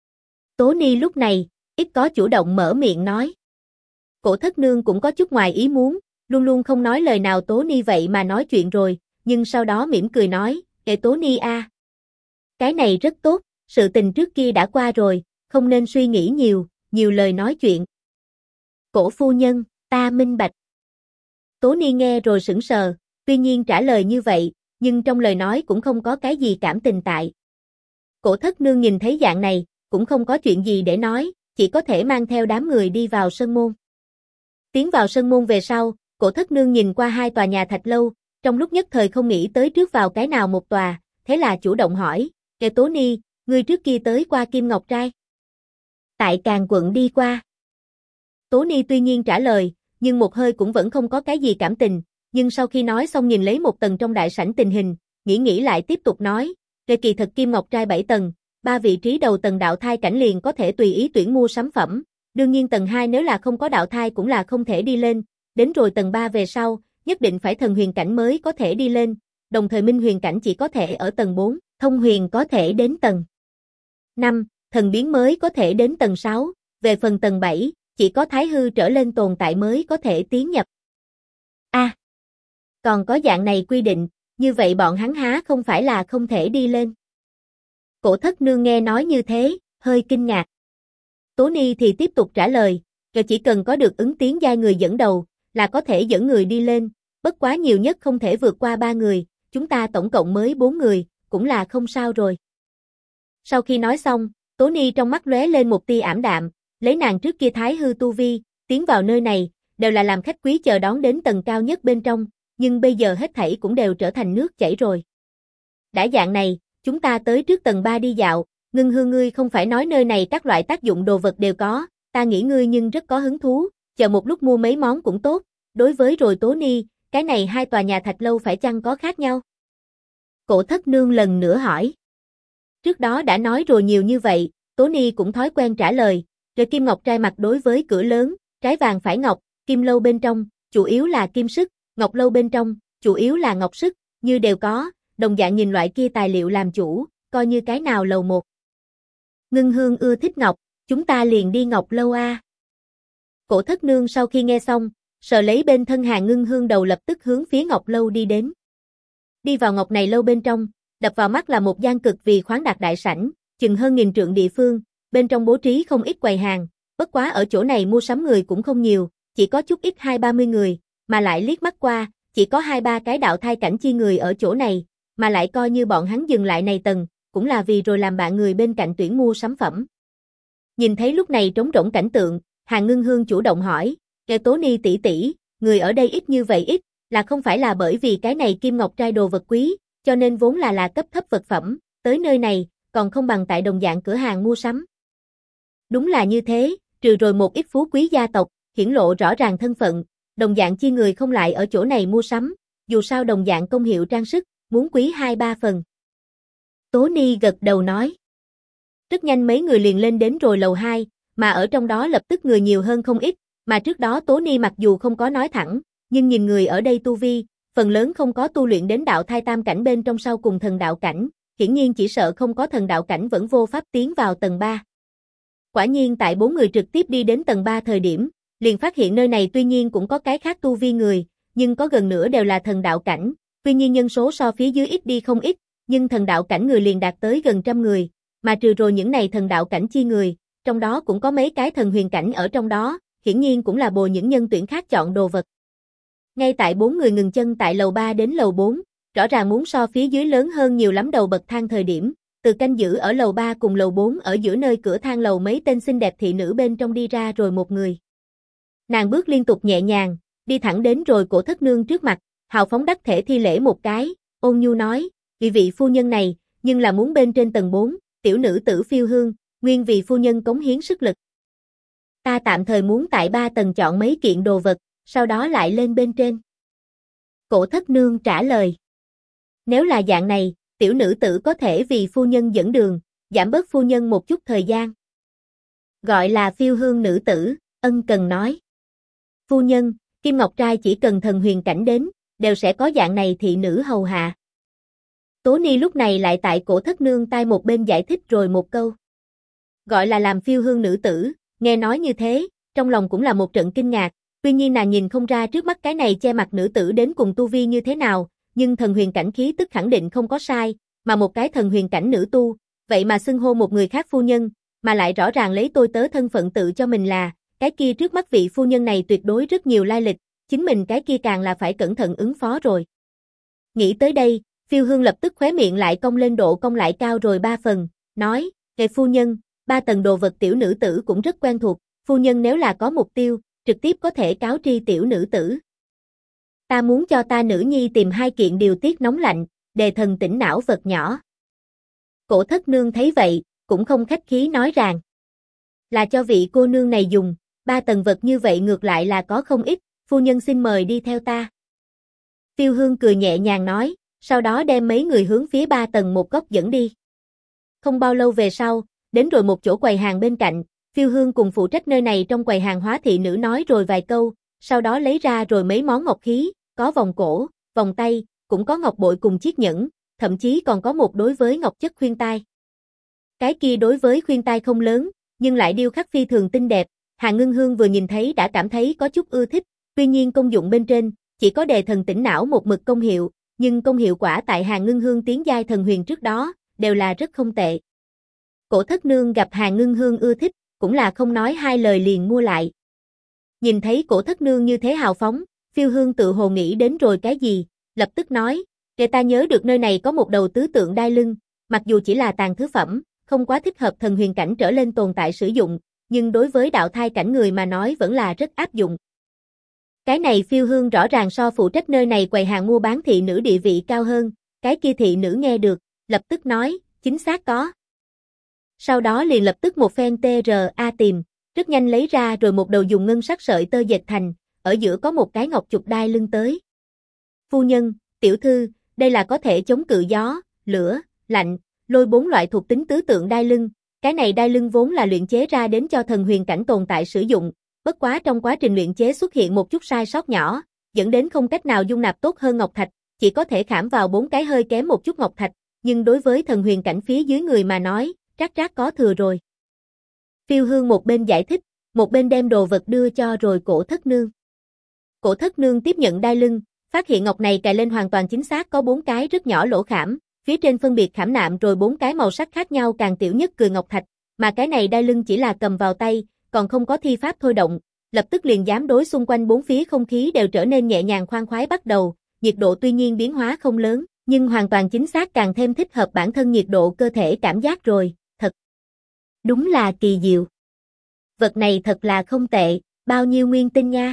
Tố Ni lúc này, ít có chủ động mở miệng nói. Cổ Thất Nương cũng có chút ngoài ý muốn, luôn luôn không nói lời nào Tố Ni vậy mà nói chuyện rồi, nhưng sau đó mỉm cười nói, Tố Ni a, cái này rất tốt, sự tình trước kia đã qua rồi, không nên suy nghĩ nhiều, nhiều lời nói chuyện. Cổ phu nhân, ta minh bạch. Tố Ni nghe rồi sững sờ, tuy nhiên trả lời như vậy, nhưng trong lời nói cũng không có cái gì cảm tình tại. Cổ thất nương nhìn thấy dạng này, cũng không có chuyện gì để nói, chỉ có thể mang theo đám người đi vào sân môn. Tiến vào sân môn về sau, cổ thất nương nhìn qua hai tòa nhà thạch lâu, trong lúc nhất thời không nghĩ tới trước vào cái nào một tòa, thế là chủ động hỏi, kể Tố Ni, ngươi trước kia tới qua Kim Ngọc Trai? Tại Càn quận đi qua. Tố Ni tuy nhiên trả lời, nhưng một hơi cũng vẫn không có cái gì cảm tình, nhưng sau khi nói xong nhìn lấy một tầng trong đại sảnh tình hình, nghĩ lại tiếp tục nói, kỳ thật Kim Ngọc Trai 7 tầng, 3 vị trí đầu tầng đạo thai cảnh liền có thể tùy ý tuyển mua sắm phẩm, đương nhiên tầng 2 nếu là không có đạo thai cũng là không thể đi lên, đến rồi tầng 3 về sau, nhất định phải thần huyền cảnh mới có thể đi lên, đồng thời minh huyền cảnh chỉ có thể ở tầng 4, thông huyền có thể đến tầng 5, thần biến mới có thể đến tầng 6, về phần tầng 7, chỉ có thái hư trở lên tồn tại mới có thể tiến nhập. Còn có dạng này quy định, như vậy bọn hắn há không phải là không thể đi lên. Cổ thất nương nghe nói như thế, hơi kinh ngạc. Tố Ni thì tiếp tục trả lời, rồi chỉ cần có được ứng tiến giai người dẫn đầu, là có thể dẫn người đi lên, bất quá nhiều nhất không thể vượt qua 3 người, chúng ta tổng cộng mới 4 người, cũng là không sao rồi. Sau khi nói xong, Tố Ni trong mắt lóe lên một tia ảm đạm, lấy nàng trước kia thái hư tu vi, tiến vào nơi này, đều là làm khách quý chờ đón đến tầng cao nhất bên trong, nhưng bây giờ hết thảy cũng đều trở thành nước chảy rồi. Đã dạng này, chúng ta tới trước tầng 3 đi dạo, Ngưng Hương ngươi không phải nói nơi này các loại tác dụng đồ vật đều có, ta nghĩ ngươi nhưng rất có hứng thú, chờ một lúc mua mấy món cũng tốt, đối với rồi Tố Ni, cái này hai tòa nhà thạch lâu phải chăng có khác nhau? Cổ thất nương lần nữa hỏi. Trước đó đã nói rồi nhiều như vậy, Tố Ni cũng thói quen trả lời, rồi Kim Ngọc Trai mặt đối với cửa lớn, trái vàng phải ngọc, kim lâu bên trong, chủ yếu là kim sức, ngọc lâu bên trong, chủ yếu là ngọc sức, như đều có, đồng dạng nhìn loại kia tài liệu làm chủ, coi như cái nào lầu một. Ngưng Hương ưa thích ngọc, chúng ta liền đi ngọc lâu a. Cổ thất nương sau khi nghe xong, sờ lấy bên thân Hàng Ngưng Hương đầu lập tức hướng phía ngọc lâu đi đến. Đi vào ngọc này lâu bên trong, đập vào mắt là một gian cực vì khoáng đạt đại sảnh, chừng hơn 1000 trượng địa phương, bên trong bố trí không ít quầy hàng, bất quá ở chỗ này mua sắm người cũng không nhiều, chỉ có chút ít 20-30 người, mà lại liếc mắt qua, chỉ có 2-3 cái đạo thai cảnh chi người ở chỗ này, mà lại coi như bọn hắn dừng lại này tầng, cũng là vì rồi làm bạn người bên cạnh tuyển mua sắm phẩm. Nhìn thấy lúc này trống rỗng cảnh tượng, Hàng Ngưng Hương chủ động hỏi, kêu Tố Ni tỷ tỷ, người ở đây ít như vậy ít, là không phải là bởi vì cái này Kim Ngọc Trai đồ vật quý, cho nên vốn là cấp thấp vật phẩm, tới nơi này, còn không bằng tại đồng dạng cửa hàng mua sắm. Đúng là như thế, trừ rồi một ít phú quý gia tộc, hiển lộ rõ ràng thân phận, đồng dạng chi người không lại ở chỗ này mua sắm, dù sao đồng dạng công hiệu trang sức, muốn quý 2-3 phần. Tố Ni gật đầu nói. Rất nhanh mấy người liền lên đến rồi lầu 2, mà ở trong đó lập tức người nhiều hơn không ít, mà trước đó Tố Ni mặc dù không có nói thẳng, nhưng nhìn người ở đây tu vi, phần lớn không có tu luyện đến đạo thai tam cảnh bên trong sau cùng thần đạo cảnh, hiển nhiên chỉ sợ không có thần đạo cảnh vẫn vô pháp tiến vào tầng 3. Quả nhiên tại 4 người trực tiếp đi đến tầng 3 thời điểm, liền phát hiện nơi này tuy nhiên cũng có cái khác tu vi người, nhưng có gần nửa đều là thần đạo cảnh, tuy nhiên nhân số so phía dưới ít đi không ít, nhưng thần đạo cảnh người liền đạt tới gần 100 người, mà trừ rồi những này thần đạo cảnh chi người, trong đó cũng có mấy cái thần huyền cảnh ở trong đó, hiển nhiên cũng là bồ những nhân tuyển khác chọn đồ vật. Ngay tại 4 người ngừng chân tại lầu 3 đến lầu 4, rõ ràng muốn so phía dưới lớn hơn nhiều lắm đầu bậc thang thời điểm, từ canh giữ ở lầu 3 cùng lầu 4 ở giữa nơi cửa thang lầu mấy tên xinh đẹp thị nữ bên trong đi ra rồi một người. Nàng bước liên tục nhẹ nhàng, đi thẳng đến rồi Cổ thất nương trước mặt, hào phóng đắc thể thi lễ một cái, ôn nhu nói, vị phu nhân này, nhưng là muốn bên trên tầng 4, tiểu nữ tử Phiêu Hương, nguyên vì phu nhân cống hiến sức lực. Ta tạm thời muốn tại 3 tầng chọn mấy kiện đồ vật, sau đó lại lên bên trên. Cổ thất nương trả lời. Nếu là dạng này, tiểu nữ tử có thể vì phu nhân dẫn đường, giảm bớt phu nhân một chút thời gian. Gọi là Phiêu Hương nữ tử, ân cần nói. Phu nhân, Kim Ngọc Trai chỉ cần thần huyền cảnh đến, đều sẽ có dạng này thị nữ hầu hạ. Tố Ni lúc này lại tại Cổ thất nương tai một bên giải thích rồi một câu. Gọi là làm Phiêu Hương nữ tử, nghe nói như thế, trong lòng cũng là một trận kinh ngạc, tuy nhiên nàng nhìn không ra trước mắt cái này che mặt nữ tử đến cùng tu vi như thế nào, nhưng thần huyền cảnh khí tức khẳng định không có sai, mà một cái thần huyền cảnh nữ tu, vậy mà xưng hô một người khác phu nhân, mà lại rõ ràng lấy tôi tớ thân phận tự cho mình là, cái kia trước mắt vị phu nhân này tuyệt đối rất nhiều lai lịch, chính mình cái kia càng là phải cẩn thận ứng phó rồi. Nghĩ tới đây, Phiêu Hương lập tức khóe miệng lại cong lên độ cong lại cao rồi 3 phần, nói, kệ phu nhân, 3 tầng đồ vật tiểu nữ tử cũng rất quen thuộc, phu nhân nếu là có mục tiêu, trực tiếp có thể cáo tri tiểu nữ tử. Ta muốn cho ta nữ nhi tìm 2 kiện điều tiết nóng lạnh, đề thần tỉnh não vật nhỏ. Cổ thất nương thấy vậy, cũng không khách khí nói rằng, là cho vị cô nương này dùng, 3 tầng vật như vậy ngược lại là có không ít, phu nhân xin mời đi theo ta. Phiêu Hương cười nhẹ nhàng nói, sau đó đem mấy người hướng phía 3 tầng một góc dẫn đi. Không bao lâu về sau, đến rồi một chỗ quầy hàng bên cạnh, Phiêu Hương cùng phụ trách nơi này trong quầy hàng hóa thị nữ nói rồi vài câu, sau đó lấy ra rồi mấy món ngọc khí, có vòng cổ, vòng tay, cũng có ngọc bội cùng chiếc nhẫn, thậm chí còn có một đối với ngọc chất khuyên tai. Cái kia đối với khuyên tai không lớn, nhưng lại điêu khắc phi thường tinh đẹp, Hà Ngưng Hương vừa nhìn thấy đã cảm thấy có chút ưa thích, tuy nhiên công dụng bên trên, chỉ có đề thần tỉnh não một mực công hiệu, nhưng công hiệu quả tại Hà Ngưng Hương tiến giai thần huyền trước đó, đều là rất không tệ. Cổ thất nương gặp Hà Ngưng Hương ưa thích, cũng là không nói hai lời liền mua lại. Nhìn thấy cổ thất nương như thế hào phóng, Phiêu Hương tự hồ nghĩ đến rồi cái gì, lập tức nói, để ta nhớ được nơi này có một đầu tứ tượng đai lưng, mặc dù chỉ là tàn thứ phẩm, không quá thích hợp thần huyền cảnh trở lên tồn tại sử dụng, nhưng đối với đạo thai cảnh người mà nói vẫn là rất áp dụng. Cái này Phiêu Hương rõ ràng so phụ trách nơi này quầy hàng mua bán thị nữ địa vị cao hơn, cái kia thị nữ nghe được, lập tức nói, chính xác có. Sau đó liền lập tức một phen TRA tìm, rất nhanh lấy ra rồi một đầu dùng ngân sắc sợi tơ dệt thành, ở giữa có một cái ngọc trục đai lưng tới. Phu nhân, tiểu thư, đây là có thể chống cự gió, lửa, lạnh, lôi 4 loại thuộc tính tứ tượng đai lưng, cái này đai lưng vốn là luyện chế ra đến cho thần huyền cảnh tồn tại sử dụng, bất quá trong quá trình luyện chế xuất hiện một chút sai sót nhỏ, dẫn đến không cách nào dung nạp tốt hơn ngọc thạch, chỉ có thể khảm vào 4 cái hơi kém một chút ngọc thạch, nhưng đối với thần huyền cảnh phía dưới người mà nói, rác rác có thừa rồi. Phiêu Hương một bên giải thích, một bên đem đồ vật đưa cho rồi cổ thất nương. Cổ thất nương tiếp nhận đai lưng, phát hiện ngọc này cài lên hoàn toàn chính xác có 4 cái rất nhỏ lỗ khảm, phía trên phân biệt khảm nạm rồi 4 cái màu sắc khác nhau càng tiểu nhất cười ngọc thạch, mà cái này đai lưng chỉ là cầm vào tay, còn không có thi pháp thôi động, lập tức liền dám đối xung quanh 4 phía không khí đều trở nên nhẹ nhàng khoan khoái bắt đầu, nhiệt độ tuy nhiên biến hóa không lớn, nhưng hoàn toàn chính xác càng thêm thích hợp bản thân nhiệt độ cơ thể cảm giác rồi, thật. Đúng là kỳ diệu. Vật này thật là không tệ, bao nhiêu nguyên tinh nha.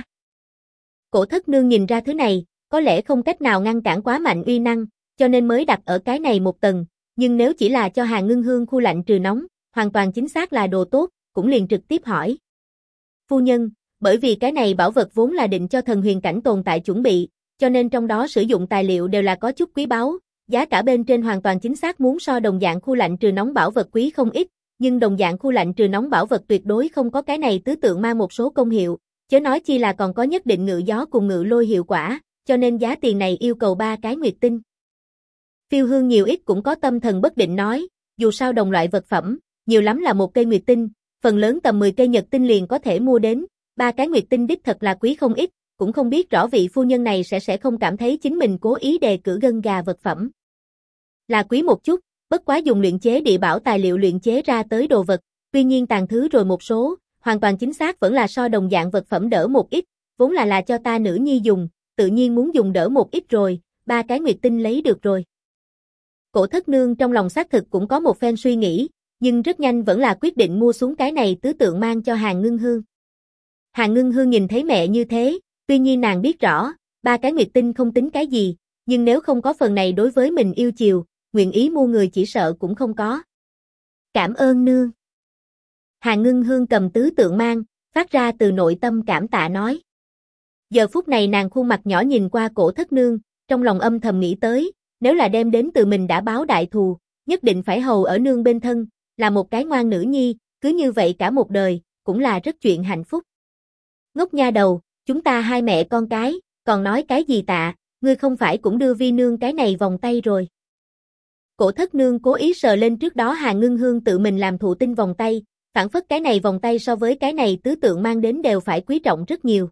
Cổ thất nương nhìn ra thứ này, có lẽ không cách nào ngăn cản quá mạnh uy năng, cho nên mới đặt ở cái này một tầng, nhưng nếu chỉ là cho Hà Ngưng Hương khu lạnh trừ nóng, hoàn toàn chính xác là đồ tốt, cũng liền trực tiếp hỏi. Phu nhân, bởi vì cái này bảo vật vốn là định cho thần huyền cảnh tồn tại chuẩn bị, cho nên trong đó sử dụng tài liệu đều là có chút quý báu, giá cả bên trên hoàn toàn chính xác muốn so đồng dạng khu lạnh trừ nóng bảo vật quý không ít, nhưng đồng dạng khu lạnh trừ nóng bảo vật tuyệt đối không có cái này tứ tượng mang một số công hiệu, chớ nói chi là còn có nhất định ngự gió cùng ngự lôi hiệu quả, cho nên giá tiền này yêu cầu 3 cái nguyệt tinh. Phiêu Hương nhiều ít cũng có tâm thần bất định nói, dù sao đồng loại vật phẩm, nhiều lắm là 1 cây nguyệt tinh, phần lớn tầm 10 cây nhật tinh liền có thể mua đến, 3 cái nguyệt tinh đích thật là quý không ít, cũng không biết rõ vị phu nhân này sẽ không cảm thấy chính mình cố ý đề cử gân gà vật phẩm. Là quý một chút, bất quá dùng luyện chế địa bảo tài liệu luyện chế ra tới đồ vật, tuy nhiên tàn thứ rồi một số, hoàn toàn chính xác vẫn là so đồng dạng vật phẩm đỡ một ít, vốn là cho ta nữ nhi dùng, tự nhiên muốn dùng đỡ một ít rồi, 3 cái nguyệt tinh lấy được rồi. Cổ thất nương trong lòng xác thực cũng có một phen suy nghĩ, nhưng rất nhanh vẫn là quyết định mua xuống cái này tứ tượng mang cho Hà Ngưng Hương. Hà Ngưng Hương nhìn thấy mẹ như thế, tuy nhiên nàng biết rõ, 3 cái nguyệt tinh không tính cái gì, nhưng nếu không có phần này đối với mình yêu chiều, nguyện ý mua người chỉ sợ cũng không có. Cảm ơn nương. Hà Ngưng Hương cầm tứ tượng mang, phát ra từ nội tâm cảm tạ nói. Giờ phút này nàng khuôn mặt nhỏ nhìn qua cổ thất nương, trong lòng âm thầm nghĩ tới, nếu là đem đến từ mình đã báo đại thù, nhất định phải hầu ở nương bên thân, là một cái ngoan nữ nhi, cứ như vậy cả một đời, cũng là rất chuyện hạnh phúc. Ngốc nha đầu, chúng ta hai mẹ con cái, còn nói cái gì tạ, ngươi không phải cũng đưa vi nương cái này vòng tay rồi. Cổ thất nương cố ý sờ lên trước đó Hà Ngưng Hương tự mình làm thụ tinh vòng tay, phản phất cái này vòng tay so với cái này tứ tượng mang đến đều phải quý trọng rất nhiều.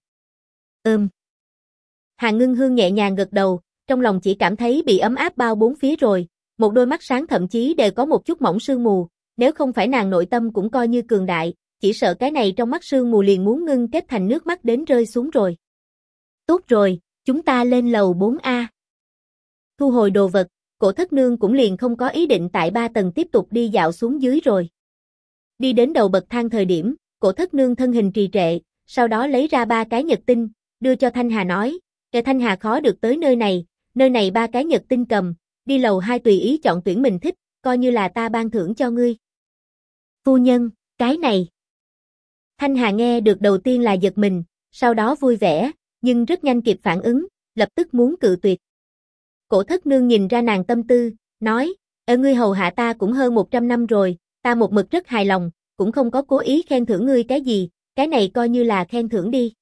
Hà Ngưng Hương nhẹ nhàng gật đầu, trong lòng chỉ cảm thấy bị ấm áp bao bốn phía rồi, một đôi mắt sáng thậm chí đều có một chút mỏng sương mù, nếu không phải nàng nội tâm cũng coi như cường đại, chỉ sợ cái này trong mắt sương mù liền muốn ngưng kết thành nước mắt đến rơi xuống rồi. Tốt rồi, chúng ta lên lầu 4A. Thu hồi đồ vật, Cổ Thất Nương cũng liền không có ý định tại 3 tầng tiếp tục đi dạo xuống dưới rồi. Đi đến đầu bậc thang thời điểm, Cổ Thất Nương thân hình trì trệ, sau đó lấy ra 3 cái nhật tinh, đưa cho Thanh Hà nói, Thanh Hà khó được tới nơi này 3 cái nhật tinh cầm, đi lầu 2 tùy ý chọn tuyển mình thích, coi như là ta ban thưởng cho ngươi. Phu nhân, cái này. Thanh Hà nghe được đầu tiên là giật mình, sau đó vui vẻ, nhưng rất nhanh kịp phản ứng, lập tức muốn cự tuyệt. Cổ Thất Nương nhìn ra nàng tâm tư, nói, ngươi hầu hạ ta cũng hơn 100 năm rồi, ta một mực rất hài lòng, cũng không có cố ý khen thưởng ngươi cái gì, cái này coi như là khen thưởng đi.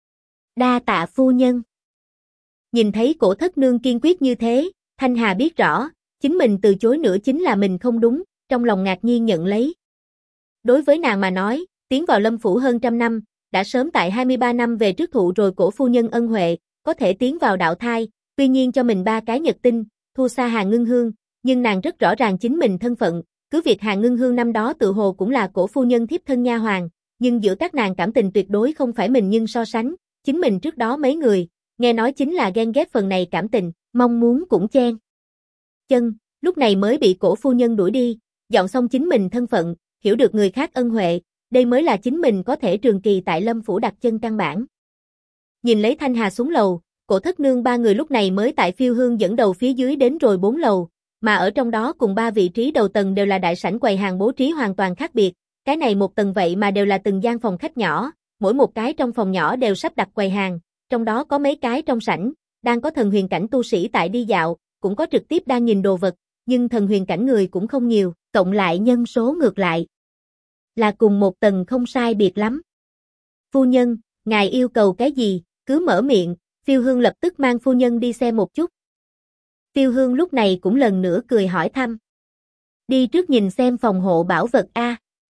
Đa tạ phu nhân. Nhìn thấy Cổ Thất Nương kiên quyết như thế, Thanh Hà biết rõ, chính mình từ chối nữa chính là mình không đúng, trong lòng ngạc nhiên nhận lấy. Đối với nàng mà nói, tiến vào Lâm Phủ hơn trăm năm, đã sớm tại 23 năm về trước thụ rồi cổ phu nhân ân huệ, có thể tiến vào đạo thai, tuy nhiên cho mình 3 cái nhật tinh, thua xa Hà Ngưng Hương, nhưng nàng rất rõ ràng chính mình thân phận, cứ việc Hà Ngưng Hương năm đó tự hồ cũng là cổ phu nhân thiếp thân nha hoàn, nhưng giữa các nàng cảm tình tuyệt đối không phải mình nhưng so sánh, chính mình trước đó mấy người, nghe nói chính là ghen ghét phần này cảm tình, mong muốn cũng chen chân, lúc này mới bị cổ phu nhân đuổi đi, dọn xong chính mình thân phận, hiểu được người khác ân huệ, đây mới là chính mình có thể trường kỳ tại Lâm Phủ đặt chân căn bản. Nhìn lấy Thanh Hà xuống lầu, Cổ Thất Nương 3 người lúc này mới tại Phiêu Hương dẫn đầu phía dưới đến rồi 4 lầu, mà ở trong đó cùng 3 vị trí đầu tầng đều là đại sảnh quầy hàng bố trí hoàn toàn khác biệt, cái này một tầng vậy mà đều là từng gian phòng khách nhỏ, mỗi một cái trong phòng nhỏ đều sắp đặt quầy hàng, trong đó có mấy cái trong sảnh, đang có thần huyền cảnh tu sĩ tại đi dạo, cũng có trực tiếp đang nhìn đồ vật, nhưng thần huyền cảnh người cũng không nhiều, cộng lại nhân số ngược lại là cùng một tầng không sai biệt lắm. Phu nhân, ngài yêu cầu cái gì, cứ mở miệng, Phiêu Hương lập tức mang phu nhân đi xem một chút. Phiêu Hương lúc này cũng lần nữa cười hỏi thăm. Đi trước nhìn xem phòng hộ bảo vật a.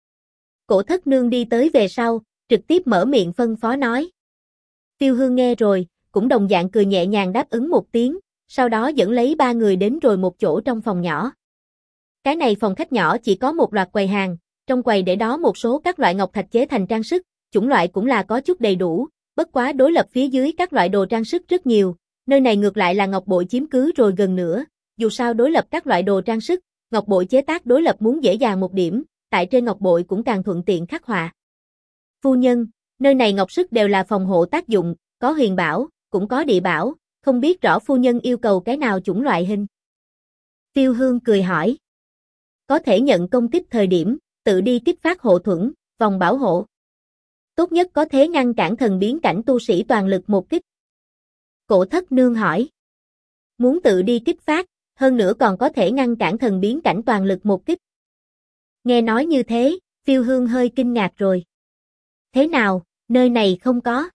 Cổ Thất Nương đi tới về sau, trực tiếp mở miệng phân phó nói. Phiêu Hương nghe rồi, cũng đồng dạng cười nhẹ nhàng đáp ứng một tiếng, sau đó dẫn lấy 3 người đến rồi một chỗ trong phòng nhỏ. Cái này phòng khách nhỏ chỉ có một loạt quầy hàng, trong quầy để đó một số các loại ngọc thạch chế thành trang sức, chủng loại cũng là có chút đầy đủ, bất quá đối lập phía dưới các loại đồ trang sức rất nhiều, nơi này ngược lại là ngọc bội chiếm cứ rồi gần nữa, dù sao đối lập các loại đồ trang sức, ngọc bội chế tác đối lập muốn dễ dàng một điểm, tại trên ngọc bội cũng càng thuận tiện khắc họa. Phu nhân, nơi này ngọc sức đều là phòng hộ tác dụng, có huyền bảo, cũng có địa bảo, không biết rõ phu nhân yêu cầu cái nào chủng loại hình. Phiêu Hương cười hỏi. Có thể nhận công kích thời điểm, tự đi kích phát hộ thuẫn, vòng bảo hộ. Tốt nhất có thể ngăn cản thần biến cảnh tu sĩ toàn lực một kích. Cổ Thất Nương hỏi. Muốn tự đi kích phát, hơn nữa còn có thể ngăn cản thần biến cảnh toàn lực một kích. Nghe nói như thế, Phiêu Hương hơi kinh ngạc rồi. Thế nào, nơi này không có?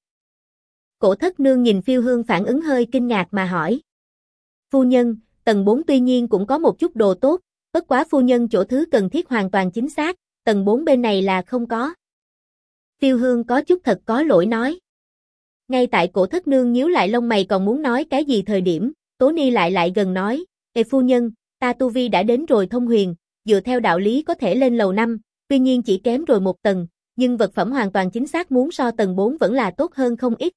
Cổ Thất Nương nhìn Phiêu Hương phản ứng hơi kinh ngạc mà hỏi. Phu nhân, tầng 4 tuy nhiên cũng có một chút đồ tốt, bất quá phu nhân chỗ thứ cần thiết hoàn toàn chính xác, tầng 4 bên này là không có. Phiêu Hương có chút thật có lỗi nói. Ngay tại Cổ Thất Nương nhíu lại lông mày còn muốn nói cái gì thời điểm, Tố Ni lại gần nói, Ê phu nhân, ta tu vi đã đến rồi thông huyền, dựa theo đạo lý có thể lên lầu 5, tuy nhiên chỉ kém rồi một tầng, nhưng vật phẩm hoàn toàn chính xác muốn so tầng 4 vẫn là tốt hơn không ít.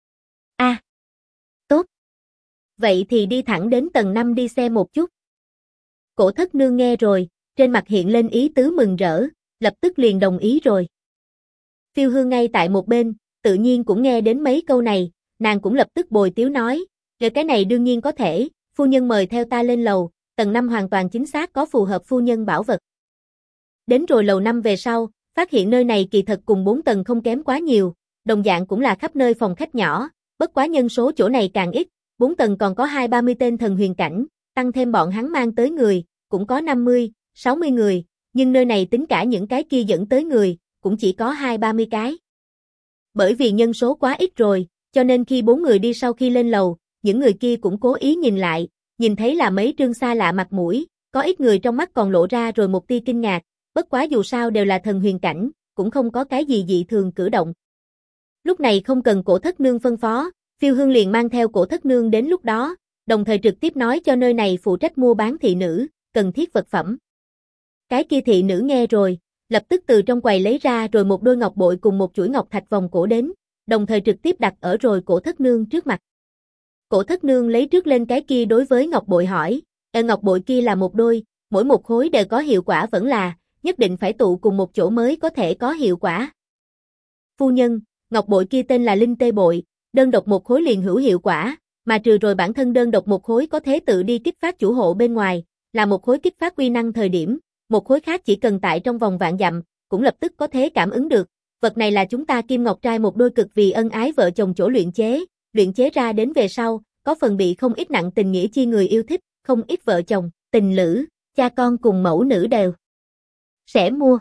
Tốt. Vậy thì đi thẳng đến tầng 5 đi xem một chút. Cổ Thất Nương nghe rồi, trên mặt hiện lên ý tứ mừng rỡ, lập tức liền đồng ý rồi. Phiêu Hương ngay tại một bên, tự nhiên cũng nghe đến mấy câu này, nàng cũng lập tức bồi tiếu nói, rồi cái này đương nhiên có thể, phu nhân mời theo ta lên lầu, tầng 5 hoàn toàn chính xác có phù hợp phu nhân bảo vật. Đến rồi lầu 5 về sau, phát hiện nơi này kỳ thật cùng 4 tầng không kém quá nhiều, đồng dạng cũng là khắp nơi phòng khách nhỏ, bất quá nhân số chỗ này càng ít, 4 tầng còn có 20-30 tên thần huyền cảnh, tăng thêm bọn hắn mang tới người, cũng có 50-60 người, nhưng nơi này tính cả những cái kia dẫn tới người, cũng chỉ có 20-30 cái. Bởi vì nhân số quá ít rồi, cho nên khi 4 người đi sau khi lên lầu, những người kia cũng cố ý nhìn lại, nhìn thấy là mấy trương xa lạ mặt mũi, có ít người trong mắt còn lộ ra rồi một tia kinh ngạc, bất quá dù sao đều là thần huyền cảnh, cũng không có cái gì dị thường cử động. Lúc này không cần Cổ Thất Nương phân phó, Phiêu Hương liền mang theo Cổ Thất Nương đến lúc đó, đồng thời trực tiếp nói cho nơi này phụ trách mua bán thị nữ, cần thiết vật phẩm. Cái kia thị nữ nghe rồi, lập tức từ trong quầy lấy ra rồi một đôi ngọc bội cùng một chuỗi ngọc thạch vòng cổ đến, đồng thời trực tiếp đặt ở rồi Cổ Thất Nương trước mặt. Cổ Thất Nương lấy trước lên cái kia đối với ngọc bội hỏi, ngọc bội kia là một đôi, mỗi một khối đều có hiệu quả vẫn là, nhất định phải tụ cùng một chỗ mới có thể có hiệu quả. Phu nhân, ngọc bội kia tên là Linh Tê Bội, đơn độc một khối liền hữu hiệu quả, mà trừ rồi bản thân đơn độc một khối có thể tự đi kích phát chủ hộ bên ngoài, là một khối kích phát uy năng thời điểm, một khối khác chỉ cần tại trong vòng vạn dặm, cũng lập tức có thể cảm ứng được. Vật này là chúng ta Kim Ngọc trai một đôi cực vì ân ái vợ chồng chỗ luyện chế ra đến về sau, có phần bị không ít nặng tình nghĩa chi người yêu thích, không ít vợ chồng, tình lữ, cha con cùng mẫu nữ đều sẽ mua.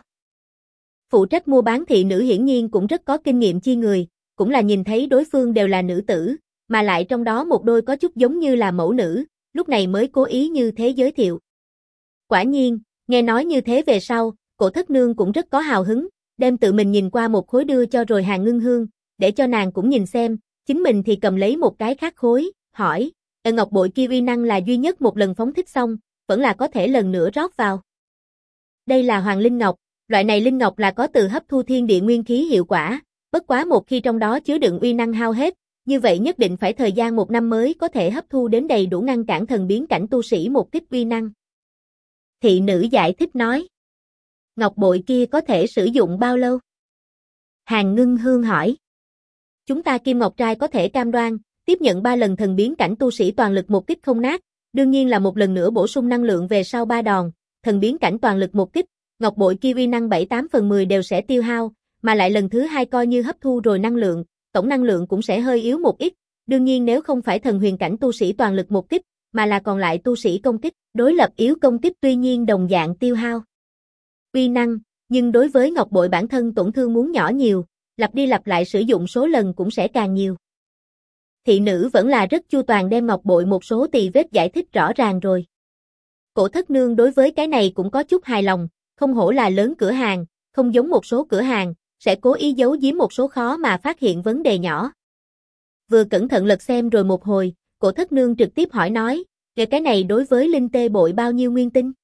Phụ trách mua bán thị nữ hiển nhiên cũng rất có kinh nghiệm chi người, cũng là nhìn thấy đối phương đều là nữ tử, mà lại trong đó một đôi có chút giống như là mẫu nữ, lúc này mới cố ý như thế giới thiệu. Quả nhiên, nghe nói như thế về sau, Cổ Thất Nương cũng rất có hào hứng, đem tự mình nhìn qua một khối đưa cho rồi Hàn Ngưng Hương, để cho nàng cũng nhìn xem, chính mình thì cầm lấy một cái khác khối, hỏi, ngọc bội kia uy năng là duy nhất một lần phóng thích xong, vẫn là có thể lần nữa rót vào. Đây là Hoàng Linh Ngọc, loại này linh ngọc là có từ hấp thu thiên địa nguyên khí hiệu quả, bất quá một khi trong đó chứa đựng uy năng hao hết, như vậy nhất định phải thời gian 1 năm mới có thể hấp thu đến đầy đủ ngăn cản thần biến cảnh tu sĩ một kích uy năng. Thị nữ giải thích nói. Ngọc bội kia có thể sử dụng bao lâu? Hàn Ngưng Hương hỏi. Chúng ta Kim Ngọc trai có thể cam đoan, tiếp nhận 3 lần thần biến cảnh tu sĩ toàn lực một kích không nát, đương nhiên là một lần nữa bổ sung năng lượng về sau 3 đòn, thần biến cảnh toàn lực một kích, ngọc bội kia uy năng 7/8/10 đều sẽ tiêu hao, mà lại lần thứ 2 coi như hấp thu rồi năng lượng, tổng năng lượng cũng sẽ hơi yếu một ít, đương nhiên nếu không phải thần huyền cảnh tu sĩ toàn lực một kích, mà là còn lại tu sĩ công kích, đối lập yếu công kích tuy nhiên đồng dạng tiêu hao uy năng, nhưng đối với ngọc bội bản thân tổn thương muốn nhỏ nhiều, lặp đi lặp lại sử dụng số lần cũng sẽ càng nhiều. Thị nữ vẫn là rất chu toàn đem ngọc bội một số tì vết giải thích rõ ràng rồi. Cổ Thất Nương đối với cái này cũng có chút hài lòng, không hổ là lớn cửa hàng, không giống một số cửa hàng, sẽ cố ý giấu giếm một số khó mà phát hiện vấn đề nhỏ. Vừa cẩn thận lật xem rồi một hồi, Cổ Thất Nương trực tiếp hỏi nói, về cái này đối với Linh Tê Bội bao nhiêu nguyên tinh?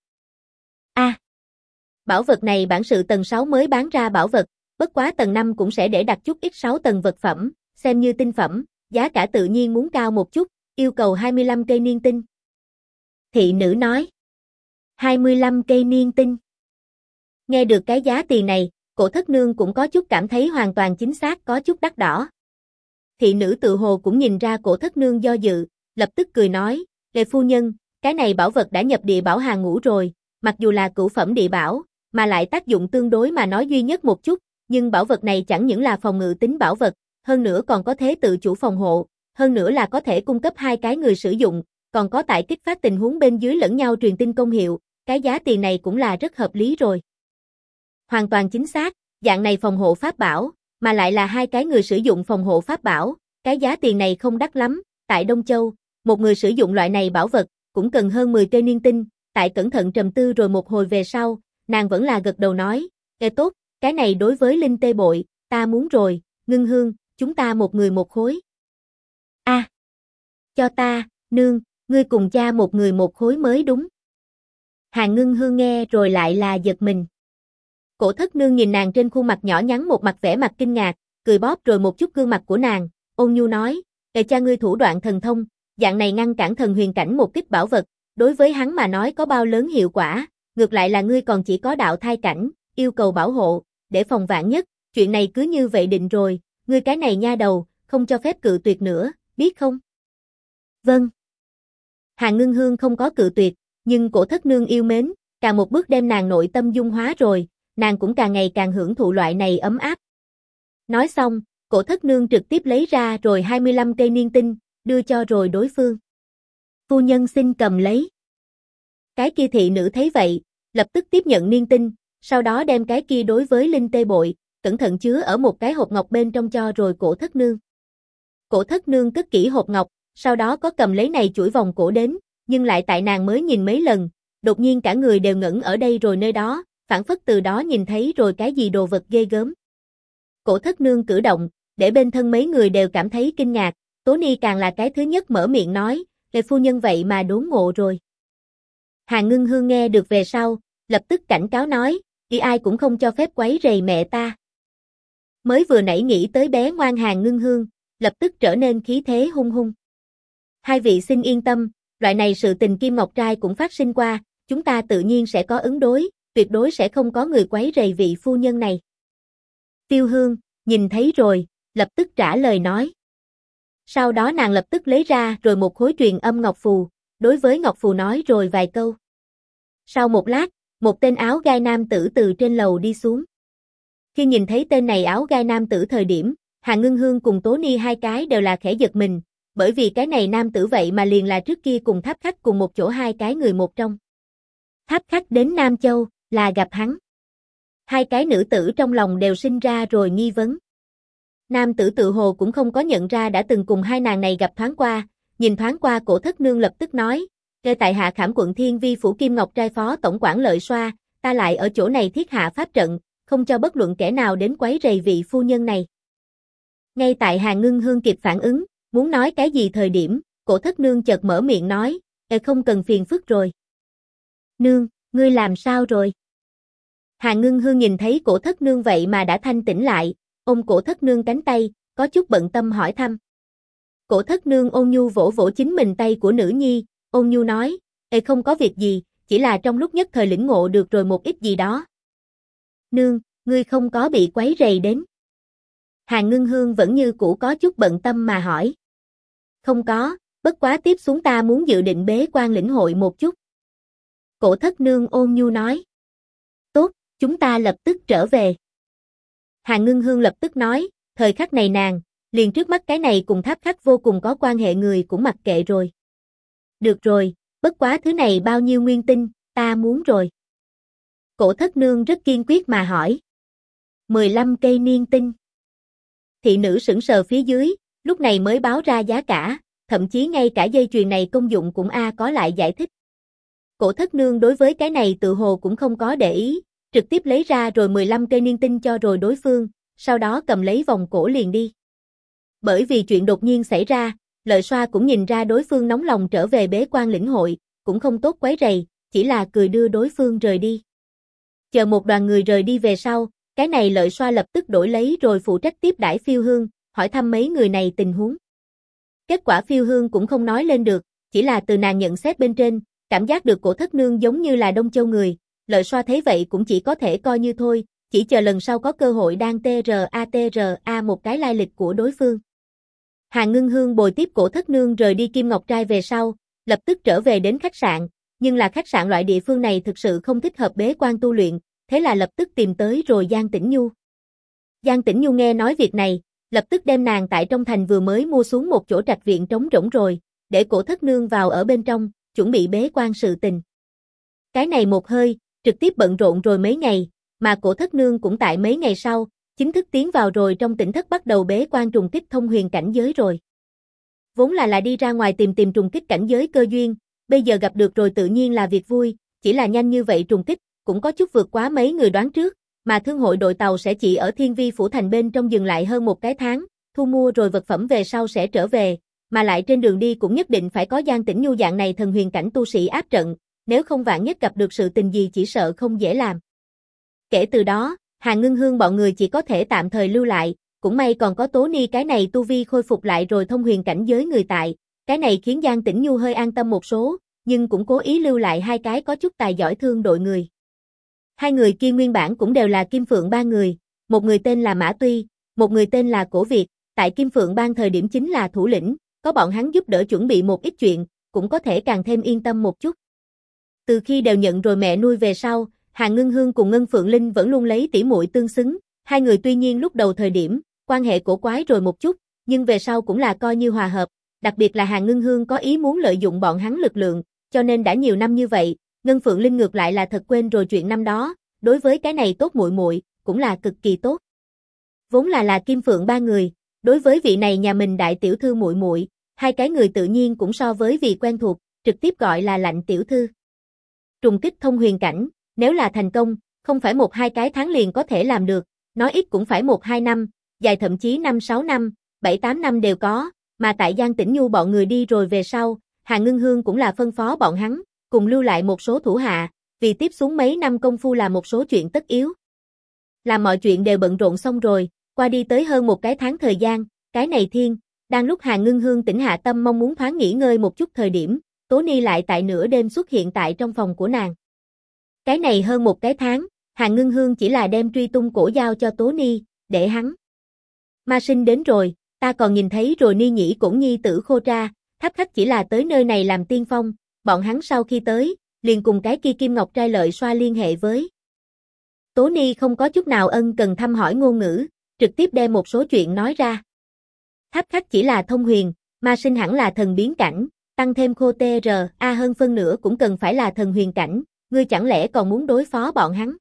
Bảo vật này bản sự tầng 6 mới bán ra bảo vật, bất quá tầng 5 cũng sẽ để đặt chút ít 6 tầng vật phẩm, xem như tinh phẩm, giá cả tự nhiên muốn cao một chút, yêu cầu 25 cây niên tinh. Thị nữ nói. 25 cây niên tinh. Nghe được cái giá tiền này, Cổ Thất Nương cũng có chút cảm thấy hoàn toàn chính xác có chút đắt đỏ. Thị nữ tự hồ cũng nhìn ra Cổ Thất Nương do dự, lập tức cười nói, Lê phu nhân, cái này bảo vật đã nhập địa bảo hàng ngũ rồi, mặc dù là cửu phẩm địa bảo, mà lại tác dụng tương đối mà nói duy nhất một chút, nhưng bảo vật này chẳng những là phòng ngự tính bảo vật, hơn nữa còn có thế tự chủ phòng hộ, hơn nữa là có thể cung cấp 2 cái người sử dụng, còn có tại kích phát tình huống bên dưới lẫn nhau truyền tin công hiệu, cái giá tiền này cũng là rất hợp lý rồi. Hoàn toàn chính xác, dạng này phòng hộ pháp bảo, mà lại là 2 cái người sử dụng phòng hộ pháp bảo, cái giá tiền này không đắt lắm, tại Đông Châu, một người sử dụng loại này bảo vật, cũng cần hơn 10 cây niên tinh, tại cẩn thận trầm tư rồi một hồi về sau, nàng vẫn là gật đầu nói, tốt, cái này đối với Linh Tê Bội, ta muốn rồi, Ngưng Hương, chúng ta một người một khối. Cho ta, nương, ngươi cùng cha một người một khối mới đúng. Hàn Ngưng Hương nghe rồi lại là giật mình. Cổ Thất Nương nhìn nàng trên khuôn mặt nhỏ nhắn một mặt vẻ mặt kinh ngạc, cười bóp rồi một chút gương mặt của nàng, ôn nhu nói, cha ngươi thủ đoạn thần thông, dạng này ngăn cản thần huyền cảnh một kích bảo vật, đối với hắn mà nói có bao lớn hiệu quả, ngược lại là ngươi còn chỉ có đạo thai cảnh, yêu cầu bảo hộ, để phòng vạn nhất, chuyện này cứ như vậy định rồi, ngươi cái này nha đầu, không cho phép cự tuyệt nữa, biết không? Vâng. Hàn Ngưng Hương không có cự tuyệt, nhưng Cổ Thất Nương yêu mến, càng một bước đem nàng nội tâm dung hóa rồi, nàng cũng càng ngày càng hưởng thụ loại này ấm áp. Nói xong, Cổ Thất Nương trực tiếp lấy ra rồi 25 cây niên tinh, đưa cho rồi đối phương. Phu nhân xin cầm lấy. Cái kia thị nữ thấy vậy, lập tức tiếp nhận niên tinh, sau đó đem cái kia đối với Linh Tê Bội, cẩn thận chứa ở một cái hộp ngọc bên trong cho rồi Cổ Thất Nương. Cổ Thất Nương cất kỹ hộp ngọc, sau đó có cầm lấy này chuỗi vòng cổ đến, nhưng lại tại nàng mới nhìn mấy lần, đột nhiên cả người đều ngẩn ở đây rồi nơi đó, phảng phất từ đó nhìn thấy rồi cái gì đồ vật ghê gớm. Cổ Thất Nương cử động, để bên thân mấy người đều cảm thấy kinh ngạc, Tố Ni càng là cái thứ nhất mở miệng nói, Lê phu nhân vậy mà đốn ngộ rồi. Hàn Ngưng Hương nghe được về sau, lập tức cảnh cáo nói, ai cũng không cho phép quấy rầy mẹ ta. Mới vừa nãy nghĩ tới bé ngoan Hàn Ngưng Hương, lập tức trở nên khí thế hung hung. Hai vị xin yên tâm, loại này sự tình Kim Ngọc Trai cũng phát sinh qua, chúng ta tự nhiên sẽ có ứng đối, tuyệt đối sẽ không có người quấy rầy vị phu nhân này. Tiêu Hương, nhìn thấy rồi, lập tức trả lời nói. Sau đó nàng lập tức lấy ra rồi một khối truyền âm ngọc phù, đối với ngọc phù nói rồi vài câu. Sau một lát, một tên áo gai nam tử từ trên lầu đi xuống. Khi nhìn thấy tên này áo gai nam tử thời điểm, Hàn Ngưng Hương cùng Tố Ni hai cái đều là khẽ giật mình, bởi vì cái này nam tử vậy mà liền là trước kia cùng Tháp Khách cùng một chỗ hai cái người một trong. Tháp Khách đến Nam Châu, là gặp hắn. Hai cái nữ tử trong lòng đều sinh ra rồi nghi vấn. Nam tử tự hồ cũng không có nhận ra đã từng cùng hai nàng này gặp thoáng qua, nhìn thoáng qua Cổ Thất Nương lập tức nói, ngay tại Hạ Khảm quận Thiên Vi phủ Kim Ngọc Trai phó tổng quản Lợi Xoa, ta lại ở chỗ này thiết hạ pháp trận, không cho bất luận kẻ nào đến quấy rầy vị phu nhân này. Ngay tại Hàn Ngưng Hương kịp phản ứng, muốn nói cái gì thời điểm, Cổ Thất Nương chợt mở miệng nói, không cần phiền phức rồi. Nương, ngươi làm sao rồi? Hàn Ngưng Hương nhìn thấy Cổ Thất Nương vậy mà đã thanh tỉnh lại, ôm Cổ Thất Nương cánh tay, có chút bận tâm hỏi thăm. Cổ Thất Nương ôn nhu vỗ vỗ chính mình tay của nữ nhi, ôn nhu nói, không có việc gì, chỉ là trong lúc nhất thời lĩnh ngộ được rồi một ít gì đó. Nương, ngươi không có bị quấy rầy đến. Hàn Ngưng Hương vẫn như cũ có chút bận tâm mà hỏi. Không có, bất quá tiếp xuống ta muốn dự định bế quan lĩnh hội một chút. Cổ Thất Nương ôn nhu nói. Tốt, chúng ta lập tức trở về. Hàn Ngưng Hương lập tức nói, thời khắc này nàng, liền trước mắt cái này cùng Tháp Khách vô cùng có quan hệ người cũng mặc kệ rồi. Được rồi, bất quá thứ này bao nhiêu nguyên tinh, ta muốn rồi. Cổ Thất Nương rất kiên quyết mà hỏi. 15 cây niên tinh. Thị nữ sững sờ phía dưới, lúc này mới báo ra giá cả, thậm chí ngay cả dây chuyền này công dụng cũng có lại giải thích. Cổ Thất Nương đối với cái này tự hồ cũng không có để ý, trực tiếp lấy ra rồi 15 cây niên tinh cho rồi đối phương, sau đó cầm lấy vòng cổ liền đi. Bởi vì chuyện đột nhiên xảy ra, Lợi Xoa cũng nhìn ra đối phương nóng lòng trở về bế quan lĩnh hội, cũng không tốt quấy rầy, chỉ là cười đưa đối phương rời đi. Chờ một đoàn người rời đi về sau, cái này Lợi Xoa lập tức đổi lấy rồi phụ trách tiếp đãi Phiêu Hương, hỏi thăm mấy người này tình huống. Kết quả Phiêu Hương cũng không nói lên được, chỉ là từ nàng nhận xét bên trên, cảm giác được Cổ Thất Nương giống như là Đông Châu người, Lợi Xoa thấy vậy cũng chỉ có thể coi như thôi, chỉ chờ lần sau có cơ hội đang TRA một cái lai lịch của đối phương. Hàn Ngưng Hương bồi tiếp Cổ Thất Nương rời đi Kim Ngọc Trai về sau, lập tức trở về đến khách sạn, nhưng là khách sạn loại địa phương này thực sự không thích hợp bế quan tu luyện, thế là lập tức tìm tới rồi Giang Tĩnh Nhu. Giang Tĩnh Nhu nghe nói việc này, lập tức đem nàng tại trong thành vừa mới mua xuống một chỗ trạch viện trống rỗng rồi, để Cổ Thất Nương vào ở bên trong, chuẩn bị bế quan sự tình. Cái này một hơi, trực tiếp bận rộn rồi mấy ngày, mà Cổ Thất Nương cũng tại mấy ngày sau, chính thức tiến vào rồi trong tỉnh thất bắt đầu bế quan trùng kích thông huyền cảnh giới rồi. Vốn là đi ra ngoài tìm trùng kích cảnh giới cơ duyên, bây giờ gặp được rồi tự nhiên là việc vui, chỉ là nhanh như vậy trùng kích, cũng có chút vượt quá mấy người đoán trước, mà thương hội đội tàu sẽ chỉ ở Thiên Vi phủ thành bên trong dừng lại hơn một cái tháng, thu mua rồi vật phẩm về sau sẽ trở về, mà lại trên đường đi cũng nhất định phải có Giang Tĩnh Nhu dạng này thần huyền cảnh tu sĩ áp trận, nếu không vạn nhất gặp được sự tình gì chỉ sợ không dễ làm. Kể từ đó, Hàn Ngưng Hương bọn người chỉ có thể tạm thời lưu lại, cũng may còn có Tố Ni cái này tu vi khôi phục lại rồi thông huyền cảnh giới người tại, cái này khiến Giang Tĩnh Nhu hơi an tâm một số, nhưng cũng cố ý lưu lại hai cái có chút tài giỏi thương đội người. Hai người kia nguyên bản cũng đều là Kim Phượng Bang người, một người tên là Mã Tuy, một người tên là Cổ Việt, tại Kim Phượng Bang thời điểm chính là thủ lĩnh, có bọn hắn giúp đỡ chuẩn bị một ít chuyện, cũng có thể càng thêm yên tâm một chút. Từ khi đều nhận rồi mẹ nuôi về sau, Hàn Ngưng Hương cùng Ngân Phượng Linh vẫn luôn lấy tỉ muội tương xứng, hai người tuy nhiên lúc đầu thời điểm, quan hệ cổ quái rồi một chút, nhưng về sau cũng là coi như hòa hợp, đặc biệt là Hàn Ngưng Hương có ý muốn lợi dụng bọn hắn lực lượng, cho nên đã nhiều năm như vậy, Ngân Phượng Linh ngược lại là thật quên rồi chuyện năm đó, đối với cái này tốt muội muội cũng là cực kỳ tốt. Vốn là Kim Phượng ba người, đối với vị này nhà mình đại tiểu thư muội muội, hai cái người tự nhiên cũng so với vì quen thuộc, trực tiếp gọi là Lạnh tiểu thư. Trùng kích thông huyền cảnh, nếu là thành công, không phải 1-2 cái tháng liền có thể làm được, nói ít cũng phải 1-2 năm, dài thậm chí 5-6 năm, 7-8 năm đều có, mà tại Giang Tĩnh Nhu bọn người đi rồi về sau, Hàn Ngưng Hương cũng là phân phó bọn hắn, cùng lưu lại một số thủ hạ, vì tiếp xuống mấy năm công phu là một số chuyện tất yếu. Làm mọi chuyện đều bận rộn xong rồi, qua đi tới hơn một cái tháng thời gian, cái này thiên, đang lúc Hàn Ngưng Hương tỉnh hạ tâm mong muốn thoáng nghỉ ngơi một chút thời điểm, Tố Ni lại tại nửa đêm xuất hiện tại trong phòng của nàng. Cái này hơn một cái tháng, Hàn Ngưng Hương chỉ là đem truy tung cổ giao cho Tố Ni, để hắn. Ma sinh đến rồi, ta còn nhìn thấy rồi Ni nhĩ cổn nhi tử Khô Tra, Tháp Khách chỉ là tới nơi này làm tiên phong, bọn hắn sau khi tới, liền cùng cái kia Kim Ngọc Trai Lợi Xoa liên hệ với. Tố Ni không có chút nào ân cần thăm hỏi ngôn ngữ, trực tiếp đem một số chuyện nói ra. Tháp Khách chỉ là thông huyền, ma sinh hẳn là thần biến cảnh, tăng thêm Khô TRA hơn phân nửa cũng cần phải là thần huyền cảnh, ngươi chẳng lẽ còn muốn đối phó bọn hắn?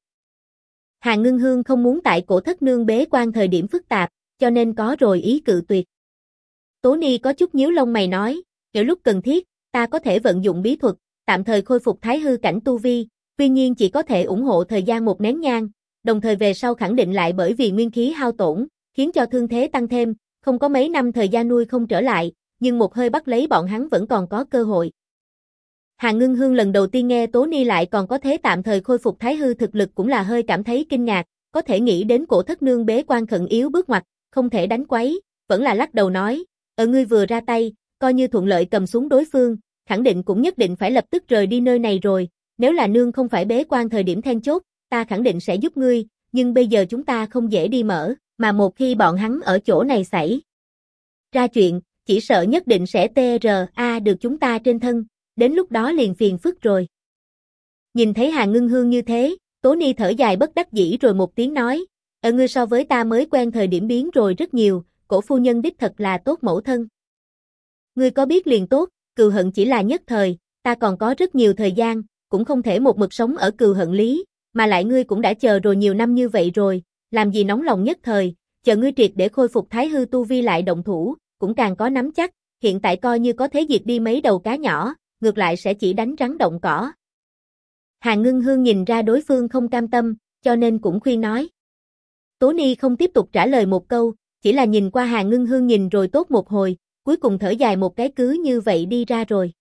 Hàn Ngưng Hương không muốn tại Cổ Thất Nương bế quan thời điểm phức tạp, cho nên có rồi ý cự tuyệt. Tố Ni có chút nhíu lông mày nói, nếu lúc cần thiết, ta có thể vận dụng bí thuật, tạm thời khôi phục thái hư cảnh tu vi, tuy nhiên chỉ có thể ủng hộ thời gian một nén nhang, đồng thời về sau khẳng định lại bởi vì nguyên khí hao tổn, khiến cho thương thế tăng thêm, không có mấy năm thời gian nuôi không trở lại, nhưng một hơi bắt lấy bọn hắn vẫn còn có cơ hội. Hàn Ngưng Hương lần đầu tiên nghe Tố Ni lại còn có thế tạm thời khôi phục thái hư thực lực cũng là hơi cảm thấy kinh ngạc, có thể nghĩ đến Cổ Thất Nương bế quan khẩn yếu bước ngoặt, không thể đánh quấy, vẫn là lắc đầu nói, ngươi vừa ra tay, coi như thuận lợi cầm xuống đối phương, khẳng định cũng nhất định phải lập tức rời đi nơi này rồi, nếu là nương không phải bế quan thời điểm then chốt, ta khẳng định sẽ giúp ngươi, nhưng bây giờ chúng ta không dễ đi mở, mà một khi bọn hắn ở chỗ này xảy ra chuyện, chỉ sợ nhất định sẽ TRA được chúng ta trên thân, đến lúc đó liền phiền phức rồi. Nhìn thấy Hàn Ngưng Hương như thế, Tố Ni thở dài bất đắc dĩ rồi một tiếng nói, ngươi so với ta mới quen thời điểm biến rồi rất nhiều, Cổ phu nhân đích thật là tốt mẫu thân. Ngươi có biết liền tốt, cừu hận chỉ là nhất thời, ta còn có rất nhiều thời gian, cũng không thể một mực sống ở cừu hận lý, mà lại ngươi cũng đã chờ rồi nhiều năm như vậy rồi, làm gì nóng lòng nhất thời, chờ ngươi triệt để khôi phục thái hư tu vi lại động thủ, cũng càng có nắm chắc, hiện tại coi như có thế diệt đi mấy đầu cá nhỏ, ngược lại sẽ chỉ đánh rắn động cỏ. Hàn Ngưng Hương nhìn ra đối phương không cam tâm, cho nên cũng khuyên nói. Tố Ni không tiếp tục trả lời một câu, chỉ là nhìn qua Hàn Ngưng Hương nhìn rồi tốt một hồi, cuối cùng thở dài một cái cứ như vậy đi ra rồi.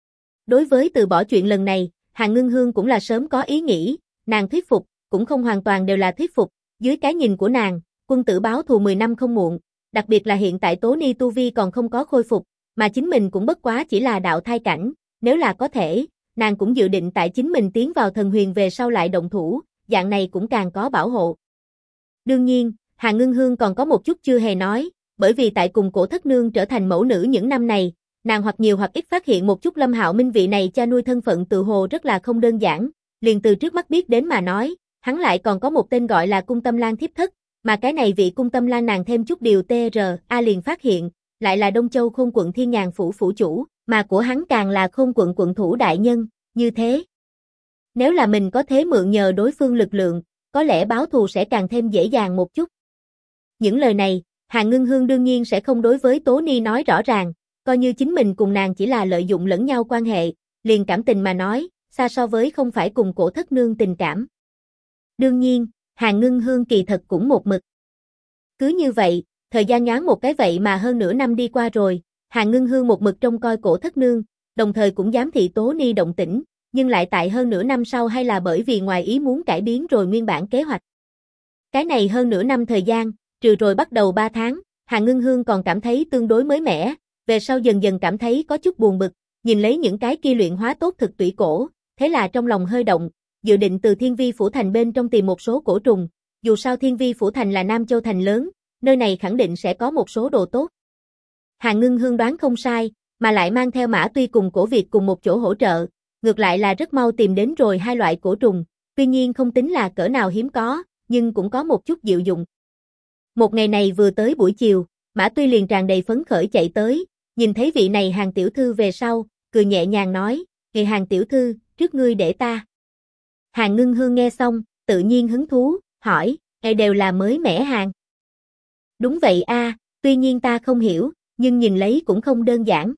Đối với từ bỏ chuyện lần này, Hàn Ngưng Hương cũng là sớm có ý nghĩ, nàng thuyết phục, cũng không hoàn toàn đều là thuyết phục, dưới cái nhìn của nàng, quân tử báo thù 10 năm không muộn, đặc biệt là hiện tại Tố Ni tu vi còn không có khôi phục, mà chính mình cũng bất quá chỉ là đạo thai cảnh, nếu là có thể, nàng cũng dự định tại chính mình tiến vào thần huyền về sau lại động thủ, dạng này cũng càng có bảo hộ. Đương nhiên, Hàn Ngưng Hương còn có một chút chưa hề nói, bởi vì tại cùng Cổ Thất Nương trở thành mẫu nữ những năm này, nàng hoặc nhiều hoặc ít phát hiện một chút Lâm Hạo Minh vị này cha nuôi thân phận tự hồ rất là không đơn giản, liền từ trước mắt biết đến mà nói, hắn lại còn có một tên gọi là Cung Tâm Lan thiếp thất, mà cái này vị Cung Tâm Lan nàng thêm chút điều TRA liền phát hiện, lại là Đông Châu Khôn quận Thiên Nhàn phủ phủ chủ, mà của hắn càng là Khôn quận quận thủ đại nhân, như thế. Nếu là mình có thế mượn nhờ đối phương lực lượng, có lẽ báo thù sẽ càng thêm dễ dàng một chút. Những lời này, Hàn Ngưng Hương đương nhiên sẽ không đối với Tố Ni nói rõ ràng, coi như chính mình cùng nàng chỉ là lợi dụng lẫn nhau quan hệ, liền cảm tình mà nói, xa so với không phải cùng Cổ Thất Nương tình cảm. Đương nhiên, Hàn Ngưng Hương kỳ thật cũng một mực. Cứ như vậy, thời gian nhoáng một cái vậy mà hơn nửa năm đi qua rồi, Hàn Ngưng Hương một mực trông coi Cổ Thất Nương, đồng thời cũng giám thị Tố Ni động tĩnh, nhưng lại tại hơn nửa năm sau hay là bởi vì ngoài ý muốn cải biến rồi nguyên bản kế hoạch. Cái này hơn nửa năm thời gian, trừ rồi bắt đầu 3 tháng, Hàn Ngưng Hương còn cảm thấy tương đối mới mẻ, về sau dần dần cảm thấy có chút buồn bực, nhìn lấy những cái kia luyện hóa tốt thực tủy cổ, thế là trong lòng hơi động, dự định từ Thiên Vi Phủ Thành bên trong tìm một số cổ trùng, dù sao Thiên Vi Phủ Thành là Nam Châu Thành lớn, nơi này khẳng định sẽ có một số đồ tốt. Hàn Ngưng Hương đoán không sai, mà lại mang theo Mã Tuy cùng Cổ Việt cùng một chỗ hỗ trợ, ngược lại là rất mau tìm đến rồi 2 loại cổ trùng, tuy nhiên không tính là cỡ nào hiếm có, nhưng cũng có một chút diệu dụng. Một ngày này vừa tới buổi chiều, Mã Tuy liền tràn đầy phấn khởi chạy tới, nhìn thấy vị này Hàn tiểu thư về sau, cười nhẹ nhàng nói, "Ngày Hàn tiểu thư, trước ngươi để ta." Hàn Ngưng Hương nghe xong, tự nhiên hứng thú, hỏi, đều là mới mẻ hàng?" "Đúng vậy a, tuy nhiên ta không hiểu, nhưng nhìn lấy cũng không đơn giản."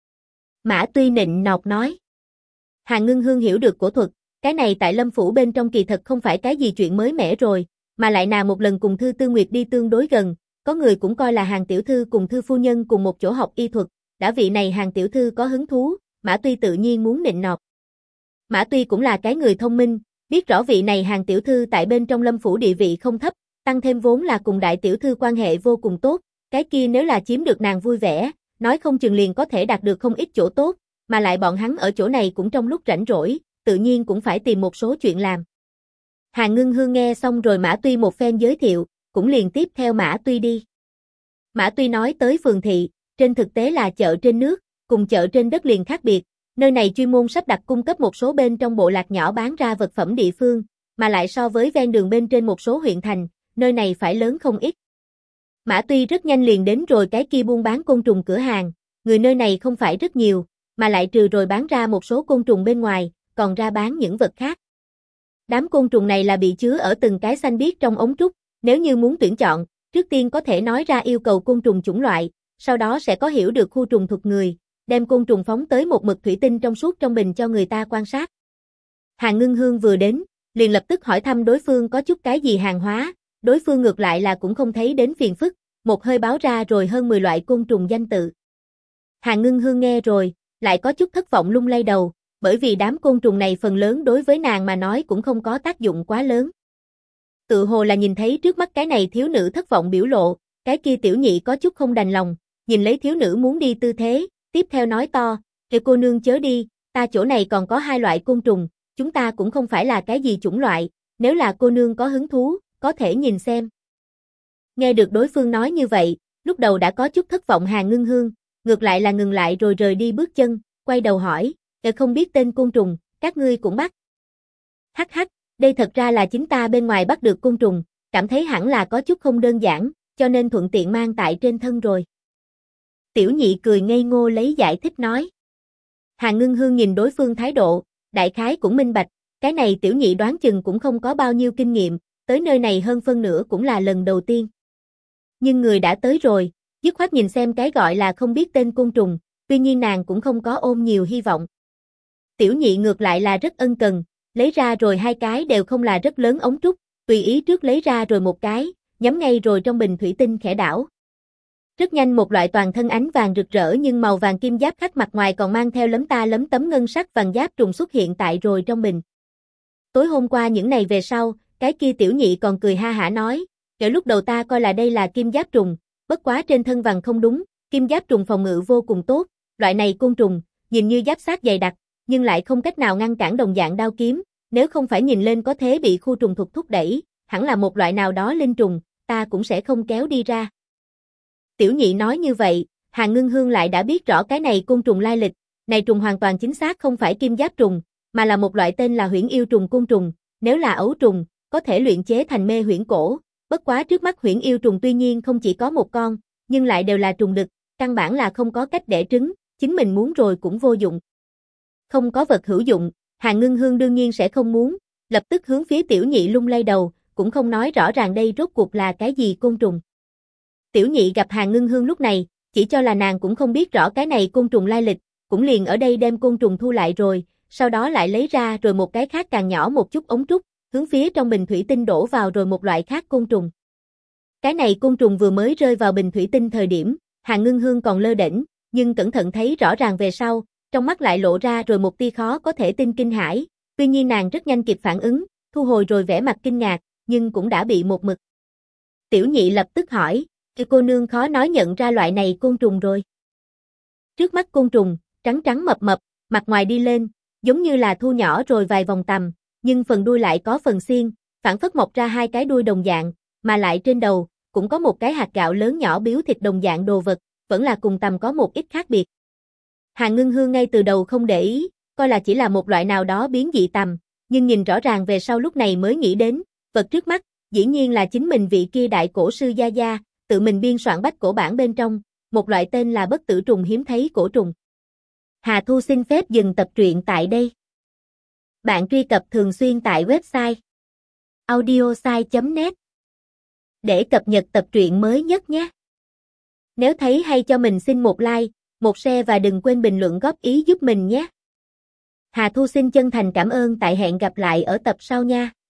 Mã Tuy nịnh nọt nói. Hàn Ngưng Hương hiểu được cổ thuật, cái này tại Lâm phủ bên trong kỳ thật không phải cái gì chuyện mới mẻ rồi, mà lại nàng một lần cùng Thư Tư Nguyệt đi tương đối gần, có người cũng coi là Hàn tiểu thư cùng Thư phu nhân cùng một chỗ học y thuật, đã vị này Hàn tiểu thư có hứng thú, Mã Tuy tự nhiên muốn nịnh nọt. Mã Tuy cũng là cái người thông minh, biết rõ vị này Hàng tiểu thư tại bên trong Lâm phủ địa vị không thấp, tăng thêm vốn là cùng đại tiểu thư quan hệ vô cùng tốt, cái kia nếu là chiếm được nàng vui vẻ, nói không chừng liền có thể đạt được không ít chỗ tốt, mà lại bọn hắn ở chỗ này cũng trong lúc rảnh rỗi, tự nhiên cũng phải tìm một số chuyện làm. Hàng Ngưng Hương nghe xong rồi Mã Tuy một phen giới thiệu, cũng liền tiếp theo Mã Tuy đi. Mã Tuy nói tới phường thị, trên thực tế là chợ trên nước, cùng chợ trên đất liền khác biệt, nơi này chuyên môn sắp đặt cung cấp một số bên trong bộ lạc nhỏ bán ra vật phẩm địa phương, mà lại so với ven đường bên trên một số huyện thành, nơi này phải lớn không ít. Mã Tuy rất nhanh liền đến rồi cái kia buôn bán côn trùng cửa hàng, người nơi này không phải rất nhiều, mà lại trừ rồi bán ra một số côn trùng bên ngoài, còn ra bán những vật khác. Đám côn trùng này là bị chứa ở từng cái xanh biếc trong ống trúc, nếu như muốn tuyển chọn, trước tiên có thể nói ra yêu cầu côn trùng chủng loại, sau đó sẽ có hiểu được khu trùng thuật người, đem côn trùng phóng tới một mực thủy tinh trong suốt trong bình cho người ta quan sát. Hàng Ngưng Hương vừa đến, liền lập tức hỏi thăm đối phương có chút cái gì hàng hóa, đối phương ngược lại là cũng không thấy đến phiền phức, một hơi báo ra rồi hơn 10 loại côn trùng danh tự. Hàng Ngưng Hương nghe rồi, lại có chút thất vọng lung lay đầu, bởi vì đám côn trùng này phần lớn đối với nàng mà nói cũng không có tác dụng quá lớn. Tự hồ là nhìn thấy trước mắt cái này thiếu nữ thất vọng biểu lộ, cái kia tiểu nhị có chút không đành lòng, nhìn lấy thiếu nữ muốn đi tư thế, tiếp theo nói to, "Kìa cô nương chớ đi, ta chỗ này còn có 2 loại côn trùng, chúng ta cũng không phải là cái gì chủng loại, nếu là cô nương có hứng thú, có thể nhìn xem." Nghe được đối phương nói như vậy, lúc đầu đã có chút thất vọng Hàng Ngưng Hương, ngược lại là ngừng lại rồi rời đi bước chân, quay đầu hỏi, không biết tên côn trùng, các ngươi cũng bắt. Hắc hắc, đây thật ra là chính ta bên ngoài bắt được côn trùng, cảm thấy hẳn là có chút không đơn giản, cho nên thuận tiện mang tại trên thân rồi. Tiểu nhị cười ngây ngô lấy giải thích nói. Hàng Ngưng Hương nhìn đối phương thái độ, đại khái cũng minh bạch, cái này tiểu nhị đoán chừng cũng không có bao nhiêu kinh nghiệm, tới nơi này hơn phân nửa cũng là lần đầu tiên. Nhưng người đã tới rồi, dứt khoát nhìn xem cái gọi là không biết tên côn trùng, tuy nhiên nàng cũng không có ôm nhiều hy vọng. Tiểu nhị ngược lại là rất ân cần, lấy ra rồi 2 cái đều không là rất lớn ống trúc, tùy ý trước lấy ra rồi một cái, nhắm ngay rồi trong bình thủy tinh khẽ đảo. Rất nhanh một loại toàn thân ánh vàng rực rỡ nhưng màu vàng kim giáp khắc mặt ngoài còn mang theo lấm ta lấm tấm ngân sắc vàng giáp trùng xuất hiện tại rồi trong bình. Tối hôm qua những ngày về sau, cái kia tiểu nhị còn cười ha hả nói, "Kể lúc đầu ta coi là đây là kim giáp trùng, bất quá trên thân vàng không đúng, kim giáp trùng phòng ngự vô cùng tốt, loại này côn trùng, nhìn như giáp sát dày đặc, nhưng lại không cách nào ngăn cản đồng dạng đao kiếm, nếu không phải nhìn lên có thế bị khu trùng thuật thúc đẩy, hẳn là một loại nào đó linh trùng, ta cũng sẽ không kéo đi ra." Tiểu nhị nói như vậy, Hàng Ngưng Hương lại đã biết rõ cái này côn trùng lai lịch, này trùng hoàn toàn chính xác không phải kim giáp trùng, mà là một loại tên là huyễn yêu trùng côn trùng, nếu là ấu trùng, có thể luyện chế thành mê huyễn cổ, bất quá trước mắt huyễn yêu trùng tuy nhiên không chỉ có một con, nhưng lại đều là trùng đực, căn bản là không có cách đẻ trứng, chính mình muốn rồi cũng vô dụng. Không có vật hữu dụng, Hàng Ngưng Hương đương nhiên sẽ không muốn, lập tức hướng phía tiểu nhị lung lay đầu, cũng không nói rõ ràng đây rốt cuộc là cái gì côn trùng. Tiểu nhị gặp Hàng Ngưng Hương lúc này, chỉ cho là nàng cũng không biết rõ cái này côn trùng lai lịch, cũng liền ở đây đem côn trùng thu lại rồi, sau đó lại lấy ra rồi một cái khác càng nhỏ một chút ống trúc, hướng phía trong bình thủy tinh đổ vào rồi một loại khác côn trùng. Cái này côn trùng vừa mới rơi vào bình thủy tinh thời điểm, Hàng Ngưng Hương còn lơ đễnh, nhưng cẩn thận thấy rõ ràng về sau, trong mắt lại lộ ra rồi một tia khó có thể tin kinh hãi, tuy nhiên nàng rất nhanh kịp phản ứng, thu hồi rồi vẻ mặt kinh ngạc, nhưng cũng đã bị một mực. Tiểu nhị lập tức hỏi, cô nương khó nói nhận ra loại này côn trùng rồi. Trước mắt côn trùng, trắng trắng mập mập, mặt ngoài đi lên, giống như là thu nhỏ rồi vài vòng tằm, nhưng phần đuôi lại có phần xiên, phản phất mọc ra 2 cái đuôi đồng dạng, mà lại trên đầu, cũng có một cái hạt gạo lớn nhỏ biếu thịt đồng dạng đồ vật, vẫn là cùng tằm có một ít khác biệt. Hàng Ngưng Hương ngay từ đầu không để ý, coi là chỉ là một loại nào đó biến dị tằm, nhưng nhìn rõ ràng về sau lúc này mới nghĩ đến, vật trước mắt, dĩ nhiên là chính mình vị kia đại cổ sư Gia Gia, tự mình biên soạn bách cổ bản bên trong, một loại tên là bất tử trùng hiếm thấy cổ trùng. Hà Thu xin phép dừng tập truyện tại đây. Bạn truy cập thường xuyên tại website audiosai.net để cập nhật tập truyện mới nhất nhé. Nếu thấy hay cho mình xin một like, một share và đừng quên bình luận góp ý giúp mình nhé. Hà Thu xin chân thành cảm ơn, tại hẹn gặp lại ở tập sau nha.